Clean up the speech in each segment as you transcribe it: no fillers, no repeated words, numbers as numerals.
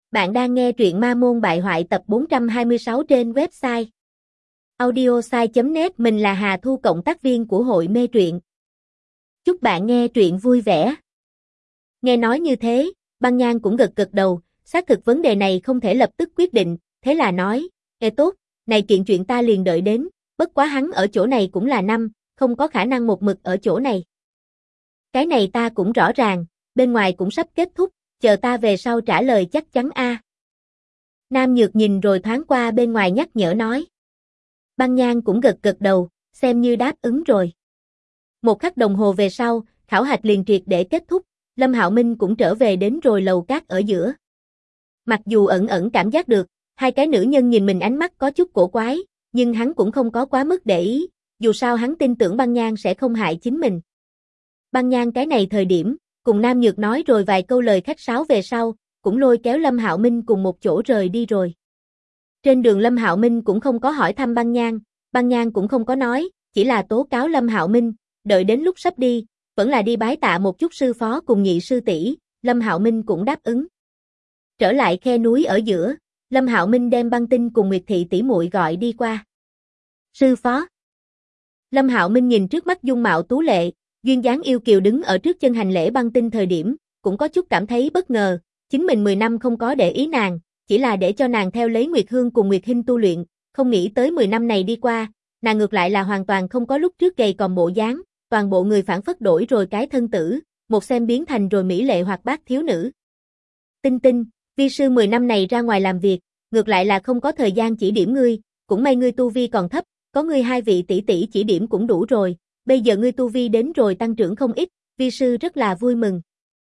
Bạn đang nghe truyện Ma Môn Bại Hoại tập 426 trên website audiosai.net. Mình là Hà Thu, cộng tác viên của hội mê truyện. Chúc bạn nghe truyện vui vẻ. Nghe nói như thế, Băng Nhan cũng gật gật đầu, xác thực vấn đề này không thể lập tức quyết định, thế là nói, tốt, này kiện chuyện ta liền đợi đến, bất quá hắn ở chỗ này cũng là năm, không có khả năng một mực ở chỗ này. Cái này ta cũng rõ ràng, bên ngoài cũng sắp kết thúc, chờ ta về sau trả lời chắc chắn a. Nam Nhược nhìn rồi thoáng qua bên ngoài nhắc nhở nói. Băng Nhan cũng gật gật đầu, xem như đáp ứng rồi. Một khắc đồng hồ về sau, khảo hạch liền triệt để kết thúc, Lâm Hạo Minh cũng trở về đến rồi lầu cát ở giữa. Mặc dù ẩn ẩn cảm giác được, hai cái nữ nhân nhìn mình ánh mắt có chút cổ quái, nhưng hắn cũng không có quá mức để ý, dù sao hắn tin tưởng Băng Nhan sẽ không hại chính mình. Băng Nhan cái này thời điểm, cùng Nam Nhược nói rồi vài câu lời khách sáo về sau, cũng lôi kéo Lâm Hạo Minh cùng một chỗ rời đi rồi. Trên đường Lâm Hạo Minh cũng không có hỏi thăm Băng Nhan cũng không có nói, chỉ là tố cáo Lâm Hạo Minh, đợi đến lúc sắp đi, vẫn là đi bái tạ một chút sư phó cùng nhị sư tỷ, Lâm Hạo Minh cũng đáp ứng. Trở lại khe núi ở giữa, Lâm Hạo Minh đem Băng Tinh cùng Nguyệt Thị tỷ muội gọi đi qua. Sư phó. Lâm Hạo Minh nhìn trước mắt dung mạo tú lệ, duyên dáng yêu kiều đứng ở trước chân hành lễ Băng Tinh thời điểm, cũng có chút cảm thấy bất ngờ, chính mình 10 năm không có để ý nàng, chỉ là để cho nàng theo lấy Nguyệt Hương cùng Nguyệt Hinh tu luyện, không nghĩ tới 10 năm này đi qua, nàng ngược lại là hoàn toàn không có lúc trước gầy còm bộ dáng, toàn bộ người phản phất đổi rồi cái thân tử, một xem biến thành rồi mỹ lệ hoạt bát thiếu nữ. Tinh Tinh, vi sư 10 năm này ra ngoài làm việc, ngược lại là không có thời gian chỉ điểm ngươi, cũng may ngươi tu vi còn thấp, có ngươi hai vị tỷ tỷ chỉ điểm cũng đủ rồi. Bây giờ ngươi tu vi đến rồi tăng trưởng không ít, vi sư rất là vui mừng.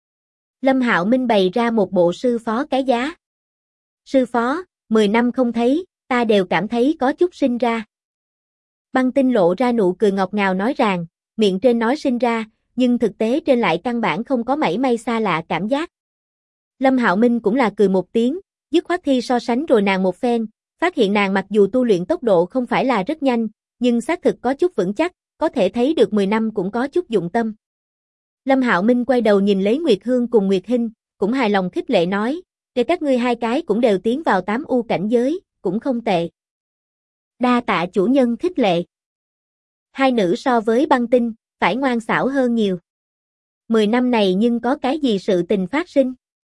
Lâm Hạo Minh bày ra một bộ sư phó cái giá. Sư phó, 10 năm không thấy, ta đều cảm thấy có chút sinh ra. Băng Tinh lộ ra nụ cười ngọt ngào nói rằng, miệng trên nói sinh ra, nhưng thực tế trên lại căn bản không có mảy may xa lạ cảm giác. Lâm Hạo Minh cũng là cười một tiếng, dứt khoát thi so sánh rồi nàng một phen, phát hiện nàng mặc dù tu luyện tốc độ không phải là rất nhanh, nhưng xác thực có chút vững chắc. Có thể thấy được 10 năm cũng có chút dụng tâm. Lâm Hạo Minh quay đầu nhìn lấy Nguyệt Hương cùng Nguyệt Hinh, cũng hài lòng khích lệ nói, để các ngươi hai cái cũng đều tiến vào 8 u cảnh giới, cũng không tệ. Đa tạ chủ nhân khích lệ. Hai nữ so với Băng Tinh, phải ngoan xảo hơn nhiều. 10 năm này nhưng có cái gì sự tình phát sinh?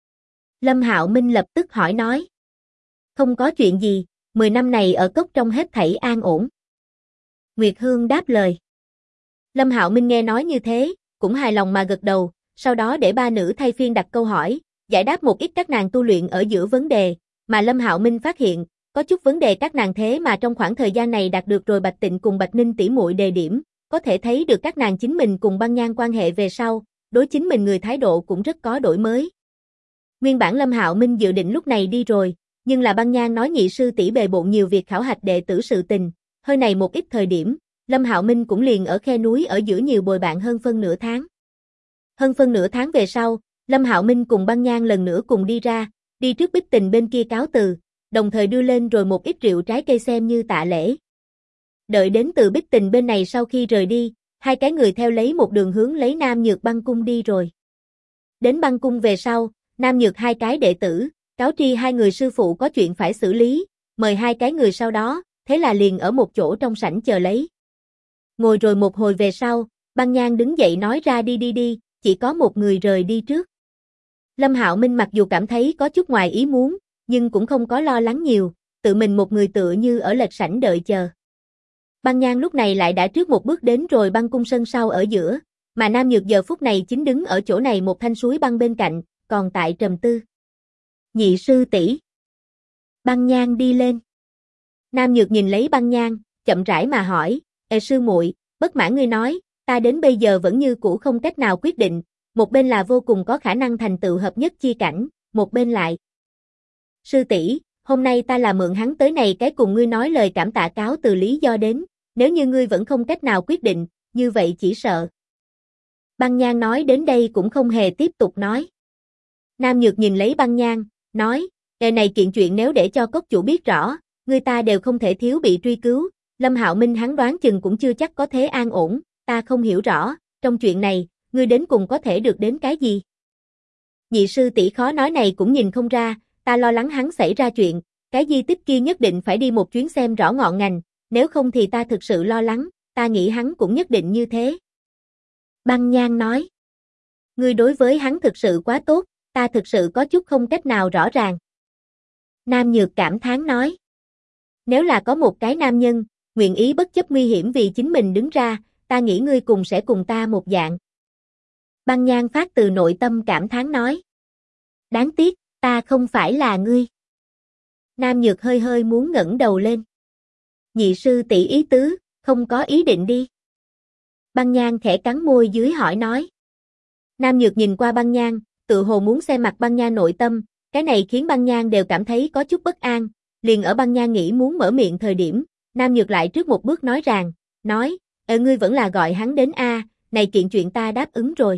Lâm Hạo Minh lập tức hỏi nói. Không có chuyện gì, 10 năm này ở cốc trong hết thảy an ổn. Nguyệt Hương đáp lời. Lâm Hạo Minh nghe nói như thế, cũng hài lòng mà gật đầu, sau đó để ba nữ thay phiên đặt câu hỏi, giải đáp một ít các nàng tu luyện ở giữa vấn đề, mà Lâm Hạo Minh phát hiện, có chút vấn đề các nàng thế mà trong khoảng thời gian này đạt được rồi Bạch Tịnh cùng Bạch Ninh tỷ muội đề điểm, có thể thấy được các nàng chính mình cùng Băng Nhan quan hệ về sau, đối chính mình người thái độ cũng rất có đổi mới. Nguyên bản Lâm Hạo Minh dự định lúc này đi rồi, nhưng là Băng Nhan nói nhị sư tỷ bề bộn nhiều việc khảo hạch đệ tử sự tình, hơi này một ít thời điểm. Lâm Hạo Minh cũng liền ở khe núi ở giữa nhiều bồi bạn hơn phân nửa tháng. Hơn phân nửa tháng về sau, Lâm Hạo Minh cùng Băng Nhan lần nữa cùng đi ra, đi trước Bích Tình bên kia cáo từ, đồng thời đưa lên rồi một ít rượu trái cây xem như tạ lễ. Đợi đến từ Bích Tình bên này sau khi rời đi, hai cái người theo lấy một đường hướng lấy Nam Nhược Băng Cung đi rồi. Đến Băng Cung về sau, Nam Nhược hai cái đệ tử, cáo tri hai người sư phụ có chuyện phải xử lý, mời hai cái người sau đó, thế là liền ở một chỗ trong sảnh chờ lấy. Ngồi rồi một hồi về sau, Băng Nhan đứng dậy nói ra đi, chỉ có một người rời đi trước. Lâm Hạo Minh mặc dù cảm thấy có chút ngoài ý muốn, nhưng cũng không có lo lắng nhiều, tự mình một người tựa như ở lệch sảnh đợi chờ. Băng Nhan lúc này lại đã trước một bước đến rồi Băng Cung sân sau ở giữa, mà Nam Nhược giờ phút này chính đứng ở chỗ này một thanh suối băng bên cạnh, còn tại trầm tư. Nhị sư tỷ. Băng Nhan đi lên. Nam Nhược nhìn lấy Băng Nhan, chậm rãi mà hỏi. Sư muội, bất mãn ngươi nói, ta đến bây giờ vẫn như cũ không cách nào quyết định, một bên là vô cùng có khả năng thành tựu hợp nhất chi cảnh, một bên lại. Sư tỷ, hôm nay ta là mượn hắn tới này cái cùng ngươi nói lời cảm tạ cáo từ lý do đến, nếu như ngươi vẫn không cách nào quyết định, như vậy chỉ sợ. Băng Nhan nói đến đây cũng không hề tiếp tục nói. Nam Nhược nhìn lấy Băng Nhan, nói, này kiện chuyện nếu để cho cốc chủ biết rõ, người ta đều không thể thiếu bị truy cứu. Lâm Hạo Minh hắn đoán chừng cũng chưa chắc có thế an ổn, ta không hiểu rõ, trong chuyện này, ngươi đến cùng có thể được đến cái gì? Nhị sư tỷ khó nói này cũng nhìn không ra, ta lo lắng hắn xảy ra chuyện, cái di tích kia nhất định phải đi một chuyến xem rõ ngọn ngành, nếu không thì ta thực sự lo lắng, ta nghĩ hắn cũng nhất định như thế. Băng Nhan nói. Ngươi đối với hắn thực sự quá tốt, ta thực sự có chút không cách nào rõ ràng. Nam Nhược cảm thán nói. Nếu là có một cái nam nhân, nguyện ý bất chấp nguy hiểm vì chính mình đứng ra, ta nghĩ ngươi sẽ cùng ta một dạng. Băng Nhan phát từ nội tâm cảm thán nói. Đáng tiếc, ta không phải là ngươi. Nam Nhược hơi hơi muốn ngẩng đầu lên. Nhị sư tỷ ý tứ, không có ý định đi. Băng Nhan khẽ cắn môi dưới hỏi nói. Nam Nhược nhìn qua Băng Nhan, tự hồ muốn xem mặt Băng Nhan nội tâm, cái này khiến Băng Nhan đều cảm thấy có chút bất an, liền ở Băng Nhan nghĩ muốn mở miệng thời điểm, Nam Nhược lại trước một bước nói ràng, nói, ngươi vẫn là gọi hắn đến a, này kiện chuyện ta đáp ứng rồi.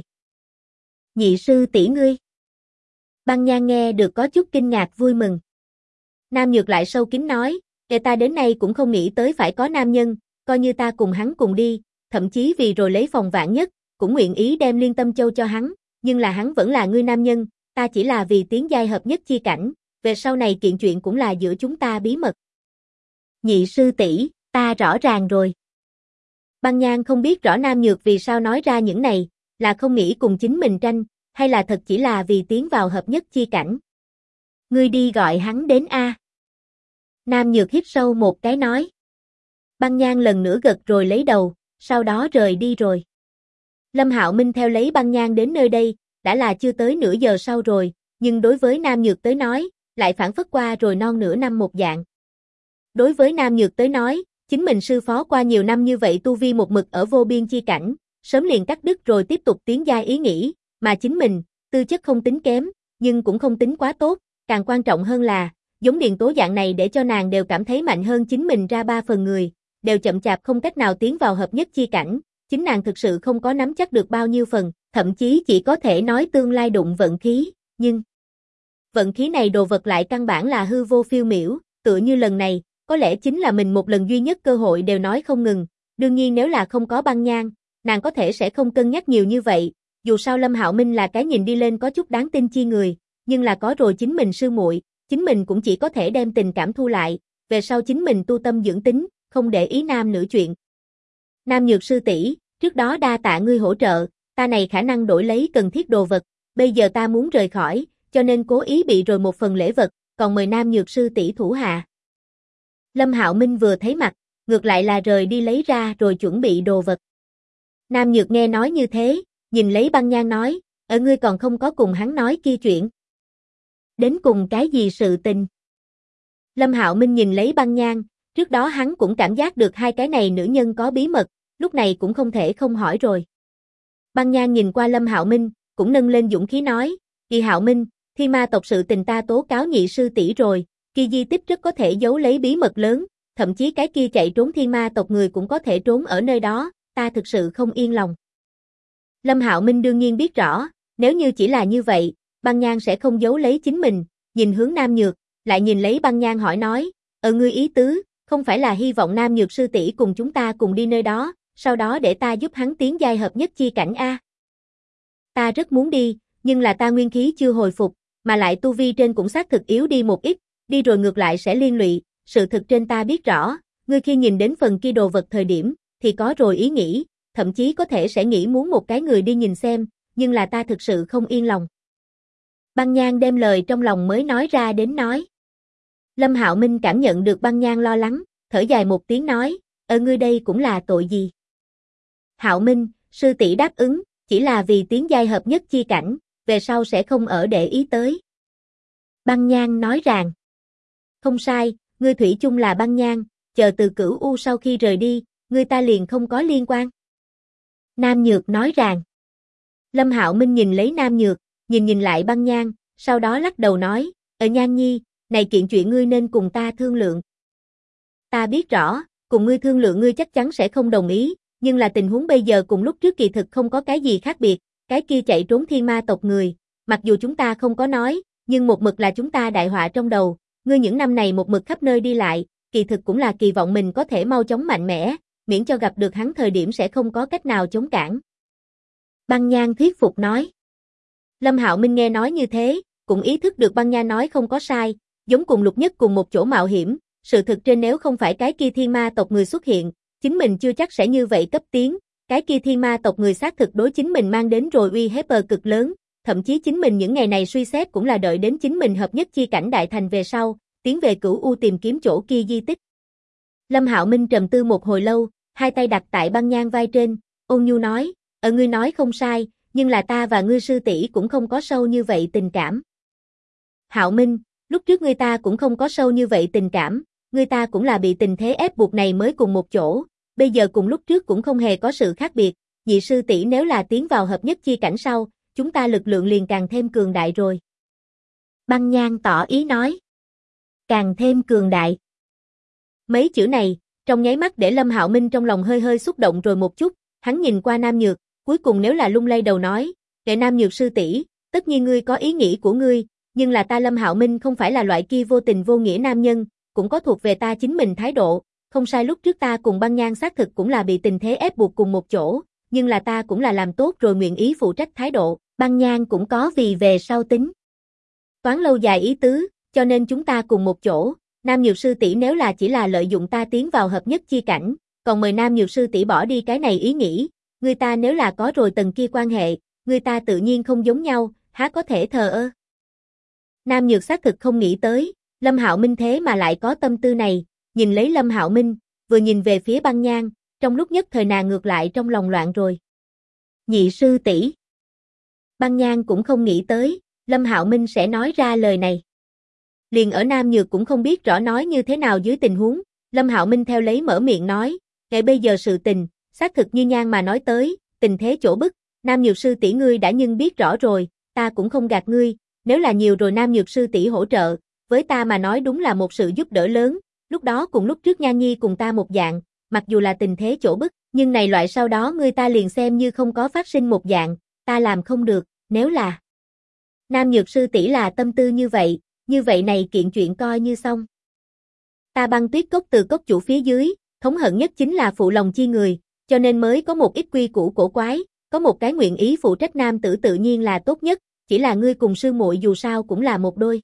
Nhị sư tỷ ngươi. Băng Nhan nghe được có chút kinh ngạc vui mừng. Nam Nhược lại sâu kín nói, ta đến nay cũng không nghĩ tới phải có nam nhân, coi như ta cùng hắn cùng đi, thậm chí vì rồi lấy phòng vạn nhất, cũng nguyện ý đem Liên Tâm Châu cho hắn, nhưng là hắn vẫn là ngươi nam nhân, ta chỉ là vì tiến giai hợp nhất chi cảnh, về sau này kiện chuyện cũng là giữa chúng ta bí mật. Nhị sư tỷ, ta rõ ràng rồi. Băng Nhan không biết rõ Nam Nhược vì sao nói ra những này, là không nghĩ cùng chính mình tranh, hay là thật chỉ là vì tiến vào hợp nhất chi cảnh. Ngươi đi gọi hắn đến a. Nam Nhược hít sâu một cái nói. Băng Nhan lần nữa gật rồi lấy đầu, sau đó rời đi rồi. Lâm Hạo Minh theo lấy Băng Nhan đến nơi đây, đã là chưa tới nửa giờ sau rồi, nhưng đối với Nam Nhược tới nói, lại phản phất qua rồi non nửa năm một dạng. Đối với Nam Nhược tới nói, chính mình sư phó qua nhiều năm như vậy tu vi một mực ở vô biên chi cảnh, sớm liền cắt đứt rồi tiếp tục tiến giai ý nghĩ, mà chính mình, tư chất không tính kém, nhưng cũng không tính quá tốt, càng quan trọng hơn là, giống Điền Tố dạng này để cho nàng đều cảm thấy mạnh hơn chính mình ra 3 phần người, đều chậm chạp không cách nào tiến vào hợp nhất chi cảnh, chính nàng thực sự không có nắm chắc được bao nhiêu phần, thậm chí chỉ có thể nói tương lai đụng vận khí, nhưng vận khí này đồ vật lại căn bản là hư vô phiêu miểu, tựa như lần này, có lẽ chính là mình một lần duy nhất cơ hội đều nói không ngừng, đương nhiên nếu là không có Băng Nhan, nàng có thể sẽ không cân nhắc nhiều như vậy, dù sao Lâm Hạo Minh là cái nhìn đi lên có chút đáng tin chi người, nhưng là có rồi chính mình sư muội, chính mình cũng chỉ có thể đem tình cảm thu lại, về sau chính mình tu tâm dưỡng tính, không để ý nam nữ chuyện. Nam Nhược sư tỷ, trước đó đa tạ ngươi hỗ trợ, ta này khả năng đổi lấy cần thiết đồ vật, bây giờ ta muốn rời khỏi, cho nên cố ý bị rồi một phần lễ vật, còn mời Nam Nhược sư tỷ thủ hạ. Lâm Hạo Minh vừa thấy mặt, ngược lại là rời đi lấy ra rồi chuẩn bị đồ vật. Nam Nhược nghe nói như thế, nhìn lấy Băng Nhan nói, ở ngươi còn không có cùng hắn nói kia chuyện. Đến cùng cái gì sự tình? Lâm Hạo Minh nhìn lấy Băng Nhan, trước đó hắn cũng cảm giác được hai cái này nữ nhân có bí mật, lúc này cũng không thể không hỏi rồi. Băng Nhan nhìn qua Lâm Hạo Minh, cũng nâng lên dũng khí nói, Kỳ Hạo Minh, Thi Ma tộc sự tình ta tố cáo nhị sư tỷ rồi, kia di tích rất có thể giấu lấy bí mật lớn, thậm chí cái kia chạy trốn Thi Ma tộc người cũng có thể trốn ở nơi đó, ta thực sự không yên lòng. Lâm Hạo Minh đương nhiên biết rõ, nếu như chỉ là như vậy, Băng Nhan sẽ không giấu lấy chính mình, nhìn hướng Nam Nhược, lại nhìn lấy Băng Nhan hỏi nói, ngươi ý tứ, không phải là hy vọng Nam Nhược sư tỷ cùng chúng ta cùng đi nơi đó, sau đó để ta giúp hắn tiến giai hợp nhất chi cảnh a. Ta rất muốn đi, nhưng là ta nguyên khí chưa hồi phục, mà lại tu vi trên cũng xác thực yếu đi một ít, đi rồi ngược lại sẽ liên lụy, sự thực trên ta biết rõ, ngươi khi nhìn đến phần kia đồ vật thời điểm, thì có rồi ý nghĩ, thậm chí có thể sẽ nghĩ muốn một cái người đi nhìn xem, nhưng là ta thực sự không yên lòng. Băng Nhan đem lời trong lòng mới nói ra đến nói. Lâm Hạo Minh cảm nhận được Băng Nhan lo lắng, thở dài một tiếng nói, ngươi đây cũng là tội gì? Hạo Minh, sư tỷ đáp ứng, chỉ là vì tiến giai hợp nhất chi cảnh, về sau sẽ không ở để ý tới. Băng Nhan nói rằng, không sai, ngươi thủy chung là Băng Nhan, chờ từ Cửu U sau khi rời đi, ngươi ta liền không có liên quan. Nam Nhược nói rằng, Lâm Hạo Minh nhìn lấy Nam Nhược, nhìn lại Băng Nhan, sau đó lắc đầu nói, Nhan nhi, này kiện chuyện ngươi nên cùng ta thương lượng. Ta biết rõ, cùng ngươi thương lượng ngươi chắc chắn sẽ không đồng ý, nhưng là tình huống bây giờ cùng lúc trước kỳ thực không có cái gì khác biệt, cái kia chạy trốn Thiên Ma tộc người, mặc dù chúng ta không có nói, nhưng một mực là chúng ta đại họa trong đầu, ngươi những năm này một mực khắp nơi đi lại, kỳ thực cũng là kỳ vọng mình có thể mau chóng mạnh mẽ, miễn cho gặp được hắn thời điểm sẽ không có cách nào chống cản. Băng Nhan thuyết phục nói. Lâm Hạo Minh nghe nói như thế, cũng ý thức được Băng Nha nói không có sai, giống cùng Lục Nhất cùng một chỗ mạo hiểm, sự thực trên nếu không phải cái kia thiên ma tộc người xuất hiện, chính mình chưa chắc sẽ như vậy cấp tiến, cái kia thiên ma tộc người xác thực đối chính mình mang đến rồi uy hiếp cực lớn, thậm chí chính mình những ngày này suy xét cũng là đợi đến chính mình hợp nhất chi cảnh đại thành về sau, tiến về Cửu U tìm kiếm chỗ kia di tích. Lâm Hạo Minh trầm tư một hồi lâu, hai tay đặt tại Băng Nhan vai trên, ôn nhu nói, ngươi nói không sai, nhưng là ta và ngươi sư tỷ cũng không có sâu như vậy tình cảm. Hạo Minh, lúc trước ngươi ta cũng không có sâu như vậy tình cảm, ngươi ta cũng là bị tình thế ép buộc này mới cùng một chỗ, bây giờ cùng lúc trước cũng không hề có sự khác biệt, nhị sư tỷ nếu là tiến vào hợp nhất chi cảnh sau, chúng ta lực lượng liền càng thêm cường đại rồi. Băng Nhan tỏ ý nói, càng thêm cường đại. Mấy chữ này, trong nháy mắt để Lâm Hạo Minh trong lòng hơi hơi xúc động rồi một chút, hắn nhìn qua Nam Nhược, cuối cùng nếu là lung lay đầu nói, kệ Nam Nhược sư tỷ, tất nhiên ngươi có ý nghĩ của ngươi, nhưng là ta Lâm Hạo Minh không phải là loại kia vô tình vô nghĩa nam nhân, cũng có thuộc về ta chính mình thái độ, không sai lúc trước ta cùng Băng Nhan xác thực cũng là bị tình thế ép buộc cùng một chỗ, nhưng là ta cũng là làm tốt rồi nguyện ý phụ trách thái độ, Băng Nhan cũng có vì về sau tính. Toán lâu dài ý tứ, cho nên chúng ta cùng một chỗ, Nam Nhược sư tỷ nếu là chỉ là lợi dụng ta tiến vào hợp nhất chi cảnh, còn mời Nam Nhược sư tỷ bỏ đi cái này ý nghĩ, người ta nếu là có rồi tầng kia quan hệ, người ta tự nhiên không giống nhau, há có thể thờ ơ. Nam Nhược xác thực không nghĩ tới, Lâm Hạo Minh thế mà lại có tâm tư này, nhìn lấy Lâm Hạo Minh, vừa nhìn về phía Băng Nhan, trong lúc nhất thời nàng ngược lại trong lòng loạn rồi. Nhị sư tỷ. Băng Nhan cũng không nghĩ tới, Lâm Hạo Minh sẽ nói ra lời này. Liền ở Nam Nhược cũng không biết rõ nói như thế nào dưới tình huống, Lâm Hạo Minh theo lấy mở miệng nói, ngay bây giờ sự tình, xác thực như Nhan mà nói tới, tình thế chỗ bức, Nam Nhược sư tỷ ngươi đã nhưng biết rõ rồi, ta cũng không gạt ngươi, nếu là nhiều rồi Nam Nhược sư tỷ hỗ trợ, với ta mà nói đúng là một sự giúp đỡ lớn, lúc đó cùng lúc trước Nhan Nhi cùng ta một dạng, mặc dù là tình thế chỗ bức, nhưng này loại sau đó ngươi ta liền xem như không có phát sinh một dạng, ta làm không được, nếu là Nam Nhược sư tỷ là tâm tư như vậy này kiện chuyện coi như xong. Ta Băng Tuyết Cốc từ cốc chủ phía dưới, thống hận nhất chính là phụ lòng chi người, cho nên mới có một ít quy củ cổ quái, có một cái nguyện ý phụ trách nam tử tự nhiên là tốt nhất, chỉ là ngươi cùng sư muội dù sao cũng là một đôi.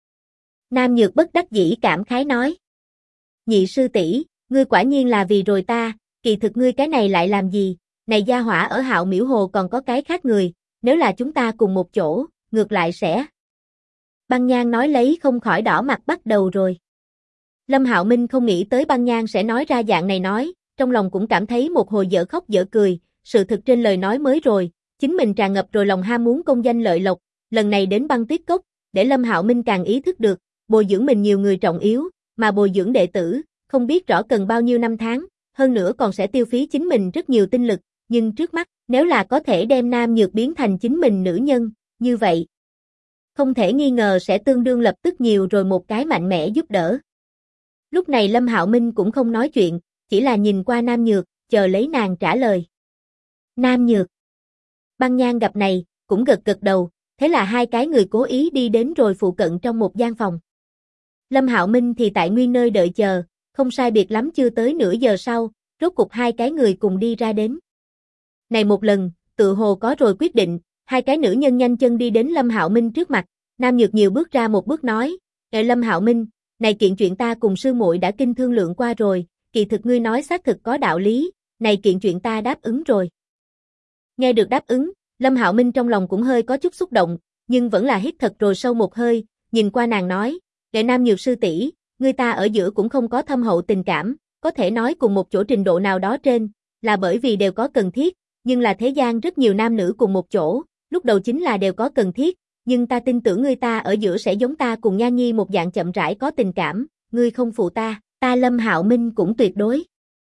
Nam Nhược bất đắc dĩ cảm khái nói. Nhị sư tỷ, ngươi quả nhiên là vì rồi ta, kỳ thực ngươi cái này lại làm gì, này gia hỏa ở Hạo Miễu Hồ còn có cái khác người, nếu là chúng ta cùng một chỗ, ngược lại sẽ. Băng Nhan nói lấy không khỏi đỏ mặt bắt đầu rồi. Lâm Hạo Minh không nghĩ tới Băng Nhan sẽ nói ra dạng này nói, trong lòng cũng cảm thấy một hồi dở khóc dở cười, sự thực trên lời nói mới rồi, chính mình tràn ngập rồi lòng ham muốn công danh lợi lộc, lần này đến Băng Tuyết Cốc, để Lâm Hạo Minh càng ý thức được, bồi dưỡng mình nhiều người trọng yếu, mà bồi dưỡng đệ tử, không biết rõ cần bao nhiêu năm tháng, hơn nữa còn sẽ tiêu phí chính mình rất nhiều tinh lực, nhưng trước mắt, nếu là có thể đem Nam Nhược biến thành chính mình nữ nhân, như vậy, không thể nghi ngờ sẽ tương đương lập tức nhiều rồi một cái mạnh mẽ giúp đỡ. Lúc này Lâm Hạo Minh cũng không nói chuyện, chỉ là nhìn qua Nam Nhược, chờ lấy nàng trả lời. Nam Nhược. Băng Nhan gặp này, cũng gật gật đầu, thế là hai cái người cố ý đi đến rồi phụ cận trong một gian phòng. Lâm Hạo Minh thì tại nguyên nơi đợi chờ, không sai biệt lắm chưa tới nửa giờ sau, rốt cục hai cái người cùng đi ra đến. Này một lần, tự hồ có rồi quyết định, hai cái nữ nhân nhanh chân đi đến Lâm Hạo Minh trước mặt, Nam Nhược nhiều bước ra một bước nói, Lâm Hạo Minh, này kiện chuyện ta cùng sư muội đã kinh thương lượng qua rồi, kỳ thực ngươi nói xác thực có đạo lý, này kiện chuyện ta đáp ứng rồi. Nghe được đáp ứng, Lâm Hạo Minh trong lòng cũng hơi có chút xúc động, nhưng vẫn là hít thật rồi sâu một hơi, nhìn qua nàng nói, Nam Nhược sư tỷ, ngươi ta ở giữa cũng không có thâm hậu tình cảm, có thể nói cùng một chỗ trình độ nào đó trên, là bởi vì đều có cần thiết, nhưng là thế gian rất nhiều nam nữ cùng một chỗ, lúc đầu chính là đều có cần thiết, nhưng ta tin tưởng ngươi ta ở giữa sẽ giống ta cùng Nhan Nhi một dạng chậm rãi có tình cảm, ngươi không phụ ta, ta Lâm Hạo Minh cũng tuyệt đối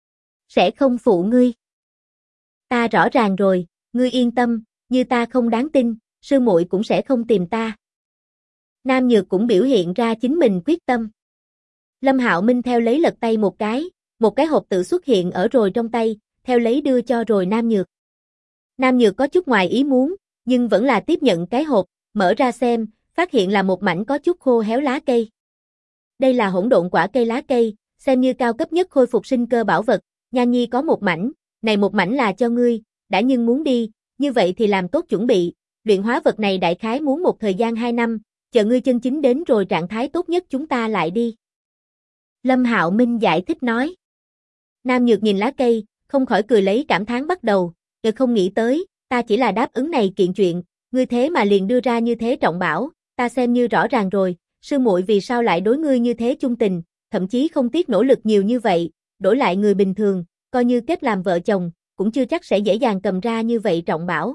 sẽ không phụ ngươi. Ta rõ ràng rồi, ngươi yên tâm, như ta không đáng tin, sư muội cũng sẽ không tìm ta. Nam Nhược cũng biểu hiện ra chính mình quyết tâm. Lâm Hạo Minh theo lấy lật tay một cái hộp tự xuất hiện ở rồi trong tay, theo lấy đưa cho rồi Nam Nhược. Nam Nhược có chút ngoài ý muốn, nhưng vẫn là tiếp nhận cái hộp, mở ra xem, phát hiện là một mảnh có chút khô héo lá cây. Đây là hỗn độn quả cây lá cây, xem như cao cấp nhất khôi phục sinh cơ bảo vật, Nhan Nhi có một mảnh, này một mảnh là cho ngươi, đã nhưng muốn đi, như vậy thì làm tốt chuẩn bị, luyện hóa vật này đại khái muốn một thời gian 2 năm, chờ ngươi chân chính đến rồi trạng thái tốt nhất chúng ta lại đi. Lâm Hạo Minh giải thích nói. Nam Nhược nhìn lá cây, không khỏi cười lấy cảm thán bắt đầu, không nghĩ tới, ta chỉ là đáp ứng này kiện chuyện, ngươi thế mà liền đưa ra như thế trọng bảo, ta xem như rõ ràng rồi, sư muội vì sao lại đối ngươi như thế chung tình, thậm chí không tiếc nỗ lực nhiều như vậy, đổi lại người bình thường, coi như kết làm vợ chồng, cũng chưa chắc sẽ dễ dàng cầm ra như vậy trọng bảo.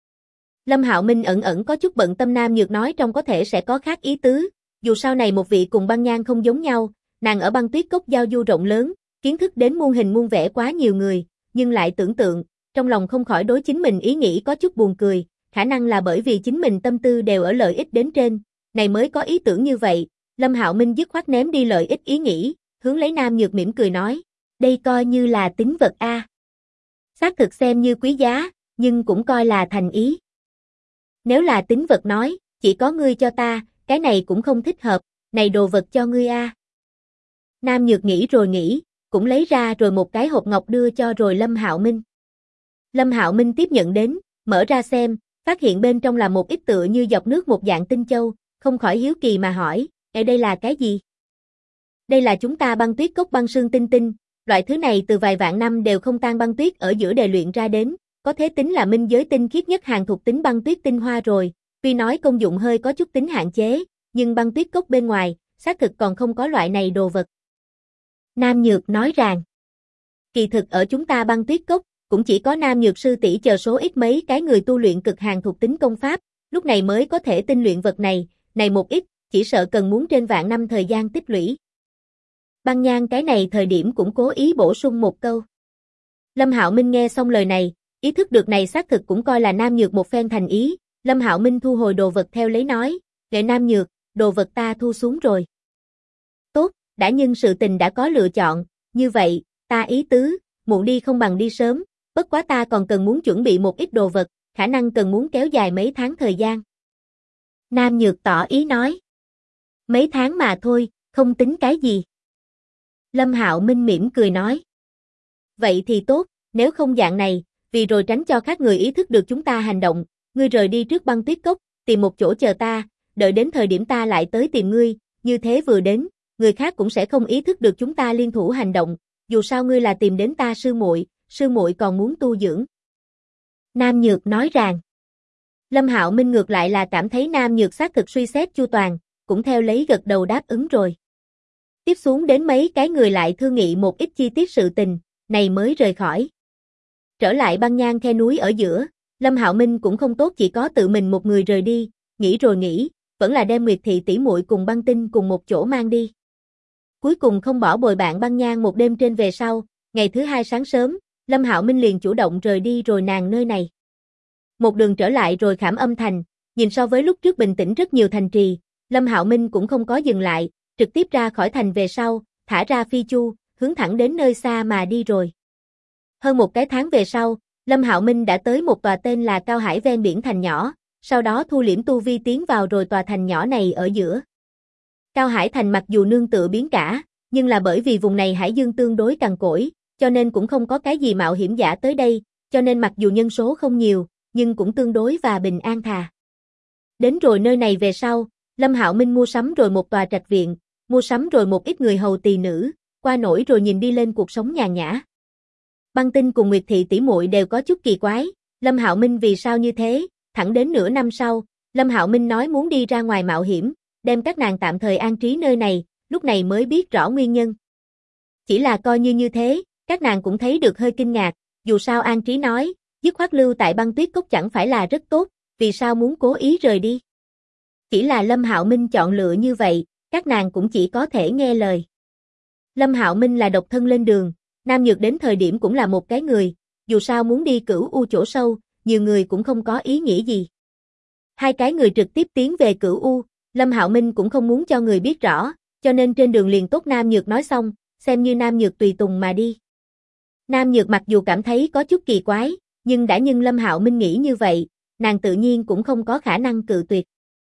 Lâm Hạo Minh ẩn ẩn có chút bận tâm Nam Nhược nói trong có thể sẽ có khác ý tứ, dù sau này một vị cùng Băng Nhan không giống nhau, nàng ở Băng Tuyết Cốc giao du rộng lớn, kiến thức đến muôn hình muôn vẻ quá nhiều người, nhưng lại tưởng tượng, trong lòng không khỏi đối chính mình ý nghĩ có chút buồn cười, khả năng là bởi vì chính mình tâm tư đều ở lợi ích đến trên, này mới có ý tưởng như vậy, Lâm Hạo Minh dứt khoát ném đi lợi ích ý nghĩ, hướng lấy Nam Nhược mỉm cười nói, đây coi như là tín vật a. Xác thực xem như quý giá, nhưng cũng coi là thành ý. Nếu là tín vật nói, chỉ có ngươi cho ta, cái này cũng không thích hợp, này đồ vật cho ngươi a. Nam Nhược nghĩ rồi nghĩ, cũng lấy ra rồi một cái hộp ngọc đưa cho rồi Lâm Hạo Minh. Lâm Hạo Minh tiếp nhận đến, mở ra xem, phát hiện bên trong là một ít tựa như giọt nước một dạng tinh châu, không khỏi hiếu kỳ mà hỏi, đây là cái gì? Đây là chúng ta Băng Tuyết Cốc băng sương tinh tinh, loại thứ này từ vài vạn năm đều không tan băng tuyết ở giữa đề luyện ra đến, có thể tính là minh giới tinh khiết nhất hàng thuộc tính băng tuyết tinh hoa rồi, tuy nói công dụng hơi có chút tính hạn chế, nhưng Băng Tuyết Cốc bên ngoài, xác thực còn không có loại này đồ vật. Nam Nhược nói rằng, kỳ thực ở chúng ta Băng Tuyết Cốc, cũng chỉ có Nam Nhược sư tỷ chờ số ít mấy cái người tu luyện cực hàng thuộc tính công pháp, lúc này mới có thể tinh luyện vật này một ít, chỉ sợ cần muốn trên vạn năm thời gian tích lũy. Băng Nhan cái này thời điểm cũng cố ý bổ sung một câu. Lâm Hạo Minh nghe xong lời này, ý thức được này xác thực cũng coi là Nam Nhược một phen thành ý, Lâm Hạo Minh thu hồi đồ vật theo lấy nói, "Nghệ Nam Nhược, đồ vật ta thu xuống rồi." "Tốt, đã nhưng sự tình đã có lựa chọn, như vậy, ta ý tứ, muộn đi không bằng đi sớm, bất quá ta còn cần muốn chuẩn bị một ít đồ vật, khả năng cần muốn kéo dài mấy tháng thời gian." Nam Nhược tỏ ý nói. "Mấy tháng mà thôi, không tính cái gì." Lâm Hạo Minh mỉm cười nói. "Vậy thì tốt, nếu không dạng này, vì rồi tránh cho các người ý thức được chúng ta hành động, ngươi rời đi trước Băng Tuyết Cốc, tìm một chỗ chờ ta, đợi đến thời điểm ta lại tới tìm ngươi, như thế vừa đến, người khác cũng sẽ không ý thức được chúng ta liên thủ hành động, dù sao ngươi là tìm đến ta sư muội còn muốn tu dưỡng." Nam Nhược nói rằng. Lâm Hạo Minh ngược lại là cảm thấy Nam Nhược xác thực suy xét chu toàn, cũng theo lấy gật đầu đáp ứng rồi. Tiếp xuống đến mấy cái người lại thương nghị một ít chi tiết sự tình, này mới rời khỏi. Trở lại Băng Nhan khe núi ở giữa, Lâm Hạo Minh cũng không tốt chỉ có tự mình một người rời đi, nghĩ rồi nghĩ, vẫn là đem Nguyệt Thị tỷ muội cùng Băng Tinh cùng một chỗ mang đi. Cuối cùng không bỏ bồi bạn Băng Nhan một đêm trên về sau, ngày thứ hai sáng sớm, Lâm Hạo Minh liền chủ động rời đi rồi nàng nơi này. Một đường trở lại rồi Khảm Âm Thành, nhìn so với lúc trước bình tĩnh rất nhiều thành trì, Lâm Hạo Minh cũng không có dừng lại, trực tiếp ra khỏi thành về sau, thả ra phi chu, hướng thẳng đến nơi xa mà đi rồi. Hơn một cái tháng về sau, Lâm Hạo Minh đã tới một tòa tên là Cao Hải ven biển thành nhỏ, sau đó thu liễm tu vi tiến vào rồi tòa thành nhỏ này ở giữa. Cao Hải thành mặc dù nương tựa biển cả, nhưng là bởi vì vùng này hải dương tương đối cằn cỗi, cho nên cũng không có cái gì mạo hiểm giả tới đây, cho nên mặc dù nhân số không nhiều, nhưng cũng tương đối và bình an thà. Đến rồi nơi này về sau, Lâm Hạo Minh mua sắm rồi một tòa trạch viện, mua sắm rồi một ít người hầu tỳ nữ, qua nổi rồi nhìn đi lên cuộc sống nhàn nhã. Băng Tinh cùng Nguyệt Thị tỷ muội đều có chút kỳ quái, Lâm Hạo Minh vì sao như thế, thẳng đến nửa năm sau, Lâm Hạo Minh nói muốn đi ra ngoài mạo hiểm, đem các nàng tạm thời an trí nơi này, lúc này mới biết rõ nguyên nhân. Chỉ là coi như thế, các nàng cũng thấy được hơi kinh ngạc, dù sao an trí nói, dứt khoát lưu tại Băng Tuyết Cốc chẳng phải là rất tốt, vì sao muốn cố ý rời đi. Chỉ là Lâm Hạo Minh chọn lựa như vậy, các nàng cũng chỉ có thể nghe lời. Lâm Hạo Minh là độc thân lên đường, Nam Nhược đến thời điểm cũng là một cái người, dù sao muốn đi Cửu U chỗ sâu, nhiều người cũng không có ý nghĩa gì. Hai cái người trực tiếp tiến về Cửu U, Lâm Hạo Minh cũng không muốn cho người biết rõ, cho nên trên đường liền tốt Nam Nhược nói xong, xem như Nam Nhược tùy tùng mà đi. Nam Nhược mặc dù cảm thấy có chút kỳ quái, nhưng đã nhưng Lâm Hạo Minh nghĩ như vậy, nàng tự nhiên cũng không có khả năng cự tuyệt.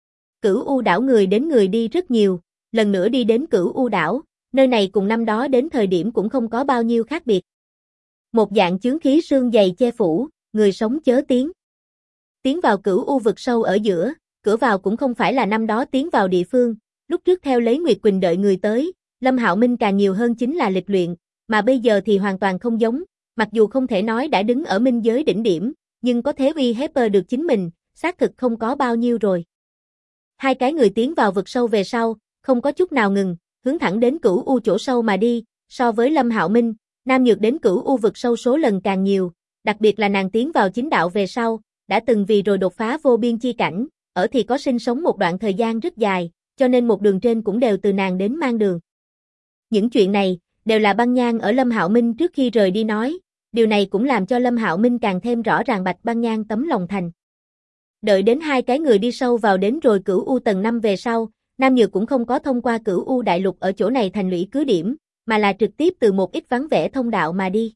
Cửu U đảo người đến người đi rất nhiều, lần nữa đi đến Cửu U đảo, nơi này cùng năm đó đến thời điểm cũng không có bao nhiêu khác biệt. Một dạng chướng khí sương dày che phủ, người sống chớ tiến. Tiến vào Cửu U vực sâu ở giữa, cửa vào cũng không phải là năm đó tiến vào địa phương, lúc trước theo lấy Nguyệt Quỳnh đợi người tới, Lâm Hạo Minh càng nhiều hơn chính là lịch luyện, mà bây giờ thì hoàn toàn không giống, mặc dù không thể nói đã đứng ở minh giới đỉnh điểm, nhưng có thế uy hiếp được chính mình, xác thực không có bao nhiêu rồi. Hai cái người tiến vào vực sâu về sau, không có chút nào ngừng, hướng thẳng đến Cửu U chỗ sâu mà đi, so với Lâm Hạo Minh, Nam Nhược đến Cửu U vực sâu số lần càng nhiều, đặc biệt là nàng tiến vào chính đạo về sau, đã từng vì rồi đột phá vô biên chi cảnh, ở thì có sinh sống một đoạn thời gian rất dài, cho nên một đường trên cũng đều từ nàng đến mang đường. Những chuyện này, đều là Băng Nhan ở Lâm Hạo Minh trước khi rời đi nói, điều này cũng làm cho Lâm Hạo Minh càng thêm rõ ràng Bạch Băng Nhan tấm lòng thành. Đợi đến hai cái người đi sâu vào đến rồi Cửu U tầng 5 về sau, Nam Nhược cũng không có thông qua Cửu U đại lục ở chỗ này thành lũy cứ điểm, mà là trực tiếp từ một ít vắng vẻ thông đạo mà đi.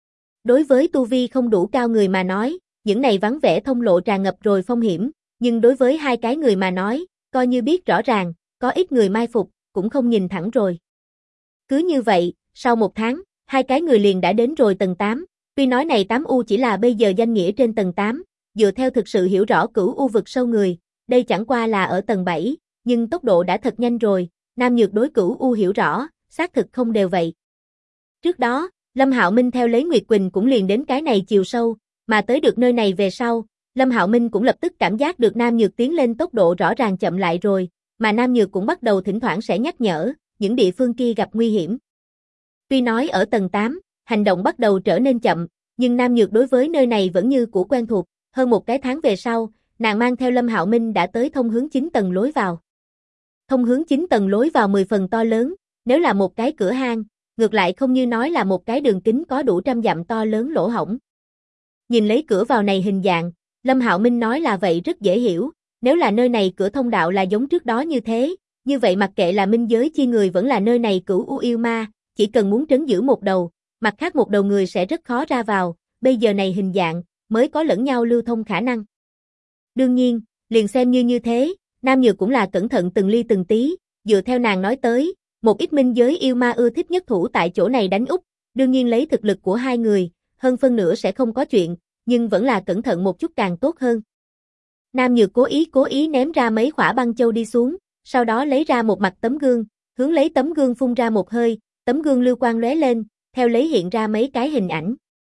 Đối với tu vi không đủ cao người mà nói, những này vắng vẻ thông lộ tràn ngập rồi phong hiểm, nhưng đối với hai cái người mà nói, coi như biết rõ ràng, có ít người mai phục, cũng không nhìn thẳng rồi. Cứ như vậy, sau một tháng, hai cái người liền đã đến rồi tầng 8, tuy nói này 8U chỉ là bây giờ danh nghĩa trên tầng 8, dựa theo thực sự hiểu rõ Cửu U vực sâu người, đây chẳng qua là ở tầng 7, nhưng tốc độ đã thật nhanh rồi, Nam Nhược đối Cửu U hiểu rõ, xác thực không đều vậy. Trước đó, Lâm Hạo Minh theo lấy Nguyệt Quỳnh cũng liền đến cái này chiều sâu, mà tới được nơi này về sau, Lâm Hạo Minh cũng lập tức cảm giác được Nam Nhược tiến lên tốc độ rõ ràng chậm lại rồi, mà Nam Nhược cũng bắt đầu thỉnh thoảng sẽ nhắc nhở, những địa phương kia gặp nguy hiểm. Tuy nói ở tầng 8, hành động bắt đầu trở nên chậm, nhưng Nam Nhược đối với nơi này vẫn như cũ quen thuộc, hơn một cái tháng về sau, nàng mang theo Lâm Hạo Minh đã tới thông hướng 9 tầng lối vào. Thông hướng 9 tầng lối vào 10 phần to lớn, nếu là một cái cửa hang, ngược lại không như nói là một cái đường kính có đủ trăm dặm to lớn lỗ hổng. Nhìn lấy cửa vào này hình dạng, Lâm Hạo Minh nói là vậy rất dễ hiểu, nếu là nơi này cửa thông đạo là giống trước đó như thế, như vậy mặc kệ là minh giới chi người vẫn là nơi này Cửu U yêu ma, chỉ cần muốn trấn giữ một đầu, mặt khác một đầu người sẽ rất khó ra vào, bây giờ này hình dạng, mới có lẫn nhau lưu thông khả năng. Đương nhiên, liền xem như thế, Nam Nhược cũng là cẩn thận từng ly từng tí, dựa theo nàng nói tới, một ít minh giới yêu ma ưa thích nhất thủ tại chỗ này đánh úp, đương nhiên lấy thực lực của hai người, hơn phân nửa sẽ không có chuyện, nhưng vẫn là cẩn thận một chút càng tốt hơn. Nam Nhược cố ý ném ra mấy quả băng châu đi xuống, sau đó lấy ra một mặt tấm gương, hướng lấy tấm gương phun ra một hơi, tấm gương lưu quang lóe lên, theo lấy hiện ra mấy cái hình ảnh.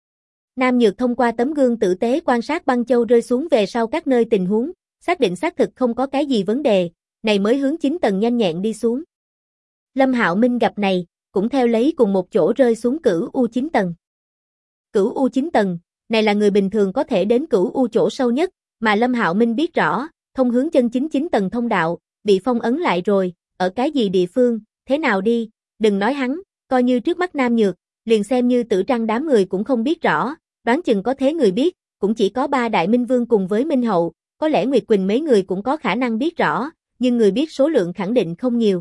Nam Nhược thông qua tấm gương tử tế quan sát băng châu rơi xuống về sau các nơi tình huống, xác định xác thực không có cái gì vấn đề, này mới hướng 9 tầng nhanh nhẹn đi xuống. Lâm Hạo Minh gặp này, cũng theo lấy cùng một chỗ rơi xuống Cửu U 9 tầng. Cửu U 9 tầng, này là người bình thường có thể đến Cửu U chỗ sâu nhất, mà Lâm Hạo Minh biết rõ, thông hướng chân chính 9 tầng thông đạo, bị phong ấn lại rồi, ở cái gì địa phương, thế nào đi, đừng nói hắn, coi như trước mắt Nam Nhược, liền xem như Tử Trăng đám người cũng không biết rõ, đoán chừng có thế người biết, cũng chỉ có ba đại minh vương cùng với Minh Hậu, có lẽ Nguyệt Quỳnh mấy người cũng có khả năng biết rõ, nhưng người biết số lượng khẳng định không nhiều.